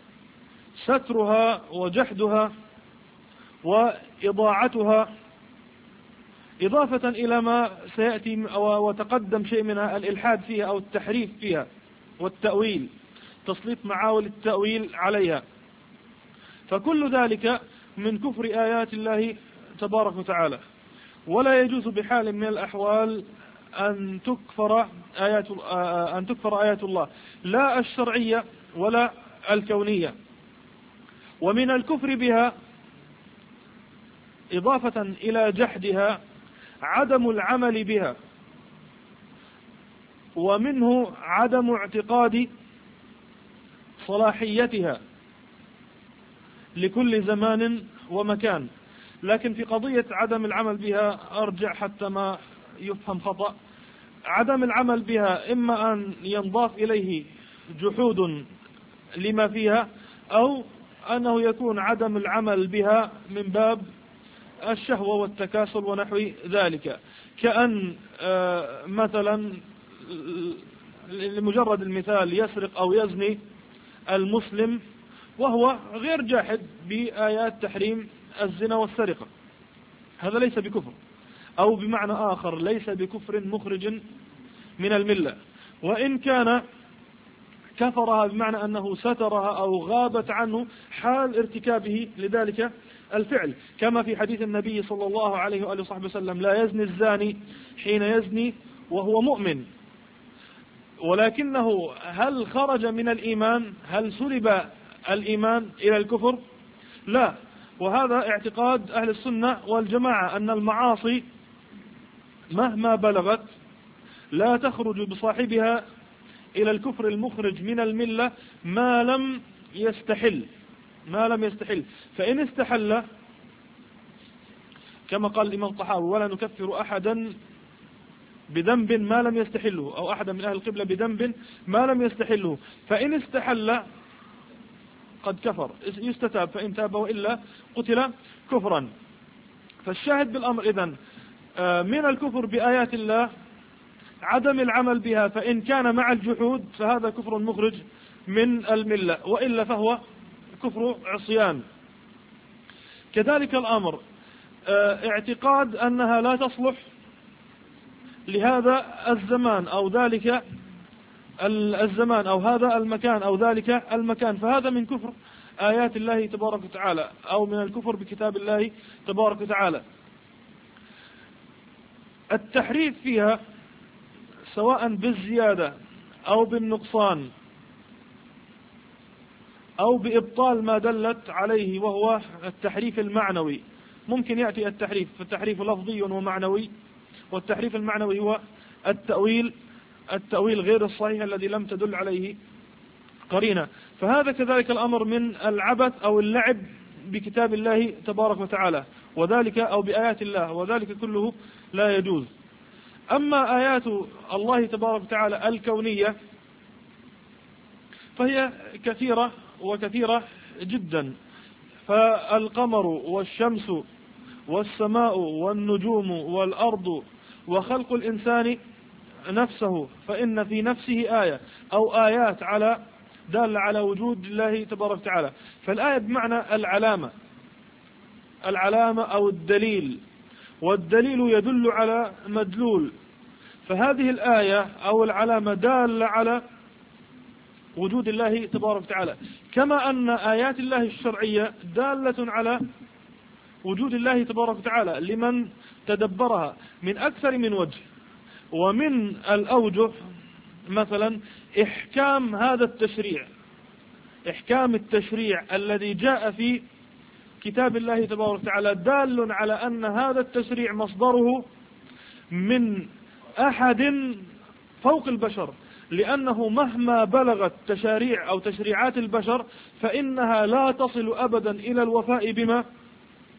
سترها وجحدها وإضاعتها، إضافة إلى ما سيأتي وتقدم شيء منها الإلحاد فيها أو التحريف فيها والتأويل، تسليط معاول التأويل عليها. فكل ذلك من كفر آيات الله تبارك وتعالى، ولا يجوز بحال من الأحوال أن تكفر آيات الله، لا الشرعية ولا الكونية. ومن الكفر بها إضافة إلى جحدها عدم العمل بها، ومنه عدم اعتقاد صلاحيتها لكل زمان ومكان. لكن في قضية عدم العمل بها أرجع حتى ما يفهم خطأ. عدم العمل بها إما أن ينضاف إليه جحود لما فيها، أو أنه يكون عدم العمل بها من باب الشهوة والتكاسل ونحو ذلك، كأن مثلا لمجرد المثال يسرق أو يزني المسلم وهو غير جاحد بآيات تحريم الزنا والسرقة، هذا ليس بكفر، أو بمعنى آخر ليس بكفر مخرج من الملة، وإن كان كفرها بمعنى أنه سترها أو غابت عنه حال ارتكابه لذلك الفعل، كما في حديث النبي صلى الله عليه وآله وصحبه وسلم: لا يزني الزاني حين يزني وهو مؤمن. ولكنه هل خرج من الإيمان؟ هل سلب الإيمان إلى الكفر؟ لا. وهذا اعتقاد أهل السنة والجماعة، أن المعاصي مهما بلغت لا تخرج بصاحبها إلى الكفر المخرج من الملة ما لم يستحل. فإن استحل كما قال الإمام الطحاوي: ولا نكفر أحدا بذنب ما لم يستحله، أو أحدا من أهل القبلة بذنب ما لم يستحله. فإن استحل قد كفر، يستتاب، فإن تاب وإلا قتل كفرا. فالشاهد بالأمر إذن من الكفر بآيات الله عدم العمل بها، فإن كان مع الجحود فهذا كفر مخرج من الملة، وإلا فهو كفر عصيان. كذلك الأمر اعتقاد أنها لا تصلح لهذا الزمان أو ذلك الزمان أو هذا المكان أو ذلك المكان، فهذا من كفر آيات الله تبارك وتعالى، أو من الكفر بكتاب الله تبارك وتعالى. التحريف فيها سواء بالزيادة أو بالنقصان أو بإبطال ما دلت عليه، وهو التحريف المعنوي. ممكن يأتي التحريف، فالتحريف لفظي ومعنوي، والتحريف المعنوي هو التأويل غير الصحيح الذي لم تدل عليه قرينة. فهذا كذلك الأمر من العبث أو اللعب بكتاب الله تبارك وتعالى، وذلك أو بآيات الله، وذلك كله لا يجوز. أما آيات الله تبارك وتعالى الكونية فهي كثيرة وكثيرة جدا، فالقمر والشمس والسماء والنجوم والأرض وخلق الإنسان نفسه، فإن في نفسه آية أو آيات دالة على وجود الله تبارك وتعالى. فالآية بمعنى العلامة أو الدليل، والدليل يدل على مدلول، فهذه الآية أو العلامة دالة على وجود الله تبارك وتعالى، كما أن آيات الله الشرعية دالة على وجود الله تبارك وتعالى لمن تدبرها من أكثر من وجه. ومن الأوجه مثلا إحكام هذا التشريع، إحكام التشريع الذي جاء في كتاب الله تبارك وتعالى دال على أن هذا التشريع مصدره من أحد فوق البشر، لأنه مهما بلغت تشاريع أو تشريعات البشر فإنها لا تصل أبدا إلى الوفاء بما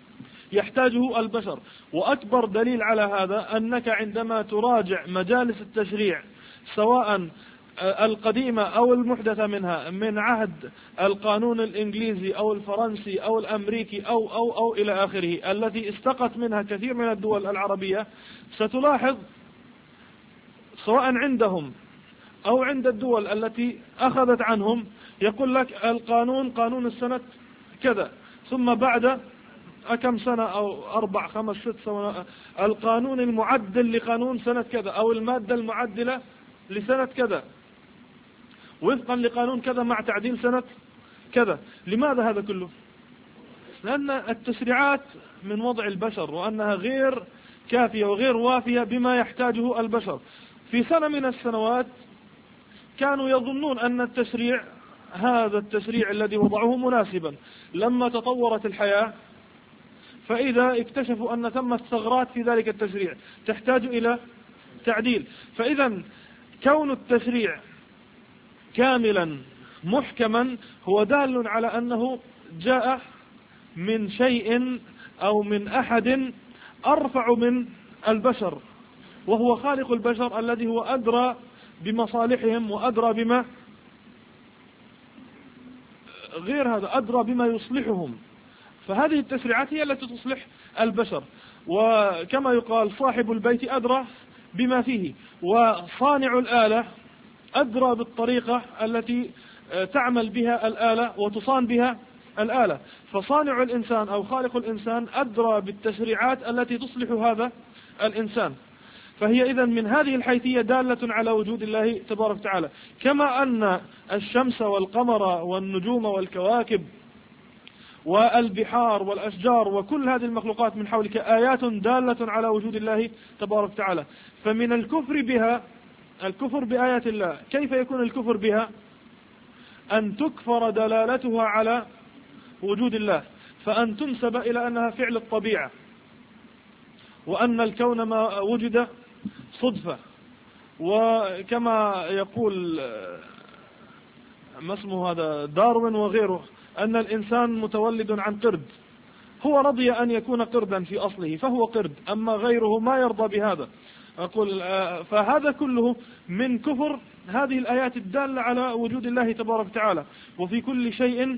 يحتاجه البشر. وأكبر دليل على هذا أنك عندما تراجع مجالس التشريع سواء القديمة أو المحدثة منها من عهد القانون الإنجليزي أو الفرنسي أو الأمريكي أو إلى آخره التي استقت منها كثير من الدول العربية، ستلاحظ سواء عندهم أو عند الدول التي أخذت عنهم يقول لك القانون قانون السنة كذا، ثم بعد كم سنة أو 4 5 6 سنوات القانون المعدل لقانون سنة كذا أو المادة المعدلة لسنة كذا وفقا لقانون كذا مع تعديل سنة كذا. لماذا هذا كله؟ لأن التشريعات من وضع البشر وأنها غير كافية وغير وافية بما يحتاجه البشر. في سنة من السنوات كانوا يظنون أن التشريع هذا التشريع الذي وضعوه مناسبا، لما تطورت الحياة فإذا اكتشفوا أن ثم ثغرات في ذلك التشريع تحتاج إلى تعديل. فإذا كون التشريع كاملا محكما هو دال على أنه جاء من شيء أو من أحد أرفع من البشر، وهو خالق البشر الذي هو أدرى بمصالحهم وأدرى بما غير هذا، أدرى بما يصلحهم. فهذه التشريعات هي التي تصلح البشر، وكما يقال صاحب البيت أدرى بما فيه، وصانع الآلة أدرى بالطريقة التي تعمل بها الآلة وتصان بها الآلة. فصانع الإنسان أو خالق الإنسان أدرى بالتشريعات التي تصلح هذا الإنسان. فهي إذن من هذه الحيثية دالة على وجود الله تبارك وتعالى، كما أن الشمس والقمر والنجوم والكواكب والبحار والأشجار وكل هذه المخلوقات من حولك آيات دالة على وجود الله تبارك وتعالى. فمن الكفر بها الكفر بآيات الله. كيف يكون الكفر بها؟ أن تكفر دلالتها على وجود الله، فأن تنسب إلى أنها فعل الطبيعة، وأن الكون ما وجد صدفة. وكما يقول ما اسمه هذا داروين وغيره أن الإنسان متولد عن قرد، هو رضي أن يكون قردا في أصله فهو قرد، أما غيره ما يرضى بهذا. أقول فهذا كله من كفر هذه الآيات الدالة على وجود الله تبارك وتعالى. وفي كل شيء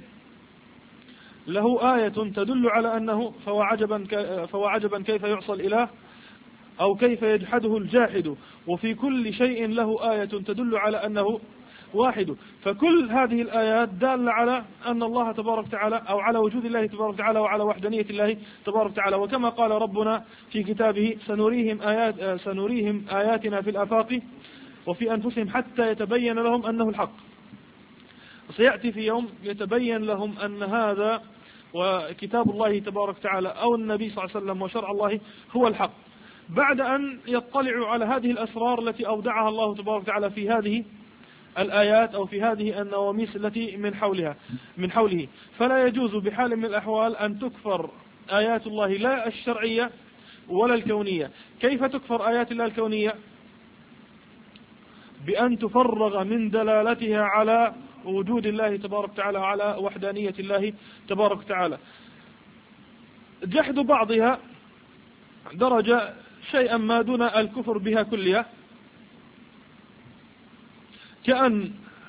له آية تدل على أنه فهو عجبا كيف يعصى الإله أو كيف يجحده الجاحد، وفي كل شيء له آية تدل على أنه واحد. فكل هذه الآيات دالة على أن الله تبارك وتعالى أو على وجود الله تبارك وتعالى وعلى وحدانية الله تبارك وتعالى. وكما قال ربنا في كتابه سنريهم آياتنا في الآفاق وفي أنفسهم حتى يتبين لهم أنه الحق. سيأتي في يوم يتبين لهم أن هذا وكتاب الله تبارك وتعالى أو النبي صلى الله عليه وسلم وشرع الله هو الحق، بعد أن يطلعوا على هذه الأسرار التي أودعها الله تبارك وتعالى في هذه الآيات أو في هذه النواميس التي من حوله. فلا يجوز بحال من الأحوال أن تكفر آيات الله لا الشرعية ولا الكونية. كيف تكفر آيات الله الكونية؟ بأن تفرغ من دلالتها على وجود الله تبارك وتعالى وعلى وحدانية الله تبارك وتعالى. جحد بعضها درجة شيئا ما دون الكفر بها كلها، كأن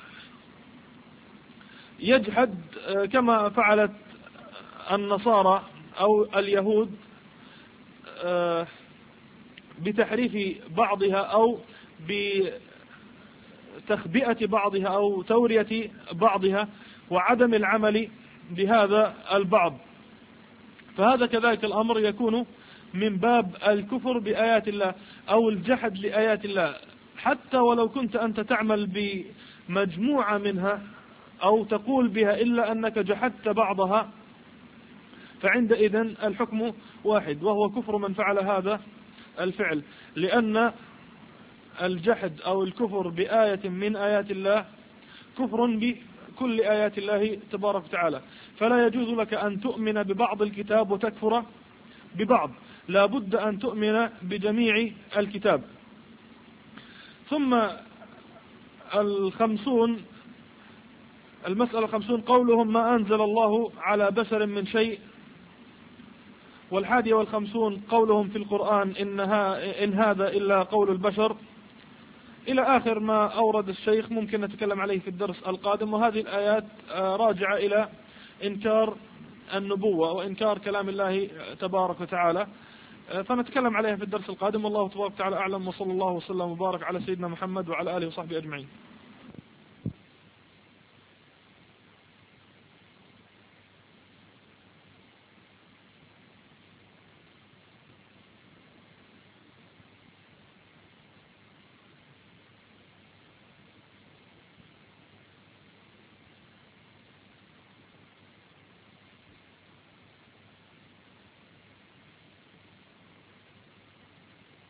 يجحد كما فعلت النصارى أو اليهود بتحريف بعضها أو بتخبئة بعضها أو تورية بعضها وعدم العمل بهذا البعض. فهذا كذلك الأمر يكون من باب الكفر بآيات الله أو الجحد لآيات الله، حتى ولو كنت أنت تعمل بمجموعة منها أو تقول بها إلا أنك جحدت بعضها، فعندئذ الحكم واحد، وهو كفر من فعل هذا الفعل. لأن الجحد أو الكفر بآية من آيات الله كفر بكل آيات الله تبارك وتعالى. فلا يجوز لك أن تؤمن ببعض الكتاب وتكفر ببعض، لا بد أن تؤمن بجميع الكتاب. ثم المسألة 50 قولهم ما أنزل الله على بشر من شيء 51 قولهم في القرآن إن هذا إلا قول البشر، إلى آخر ما أورد الشيخ. ممكن نتكلم عليه في الدرس القادم. وهذه الآيات راجعة إلى إنكار النبوة وإنكار كلام الله تبارك وتعالى، فنتكلم عليها في الدرس القادم. والله تبارك وتعالى أعلم، وصلى الله وسلم وبارك على سيدنا محمد وعلى آله وصحبه أجمعين.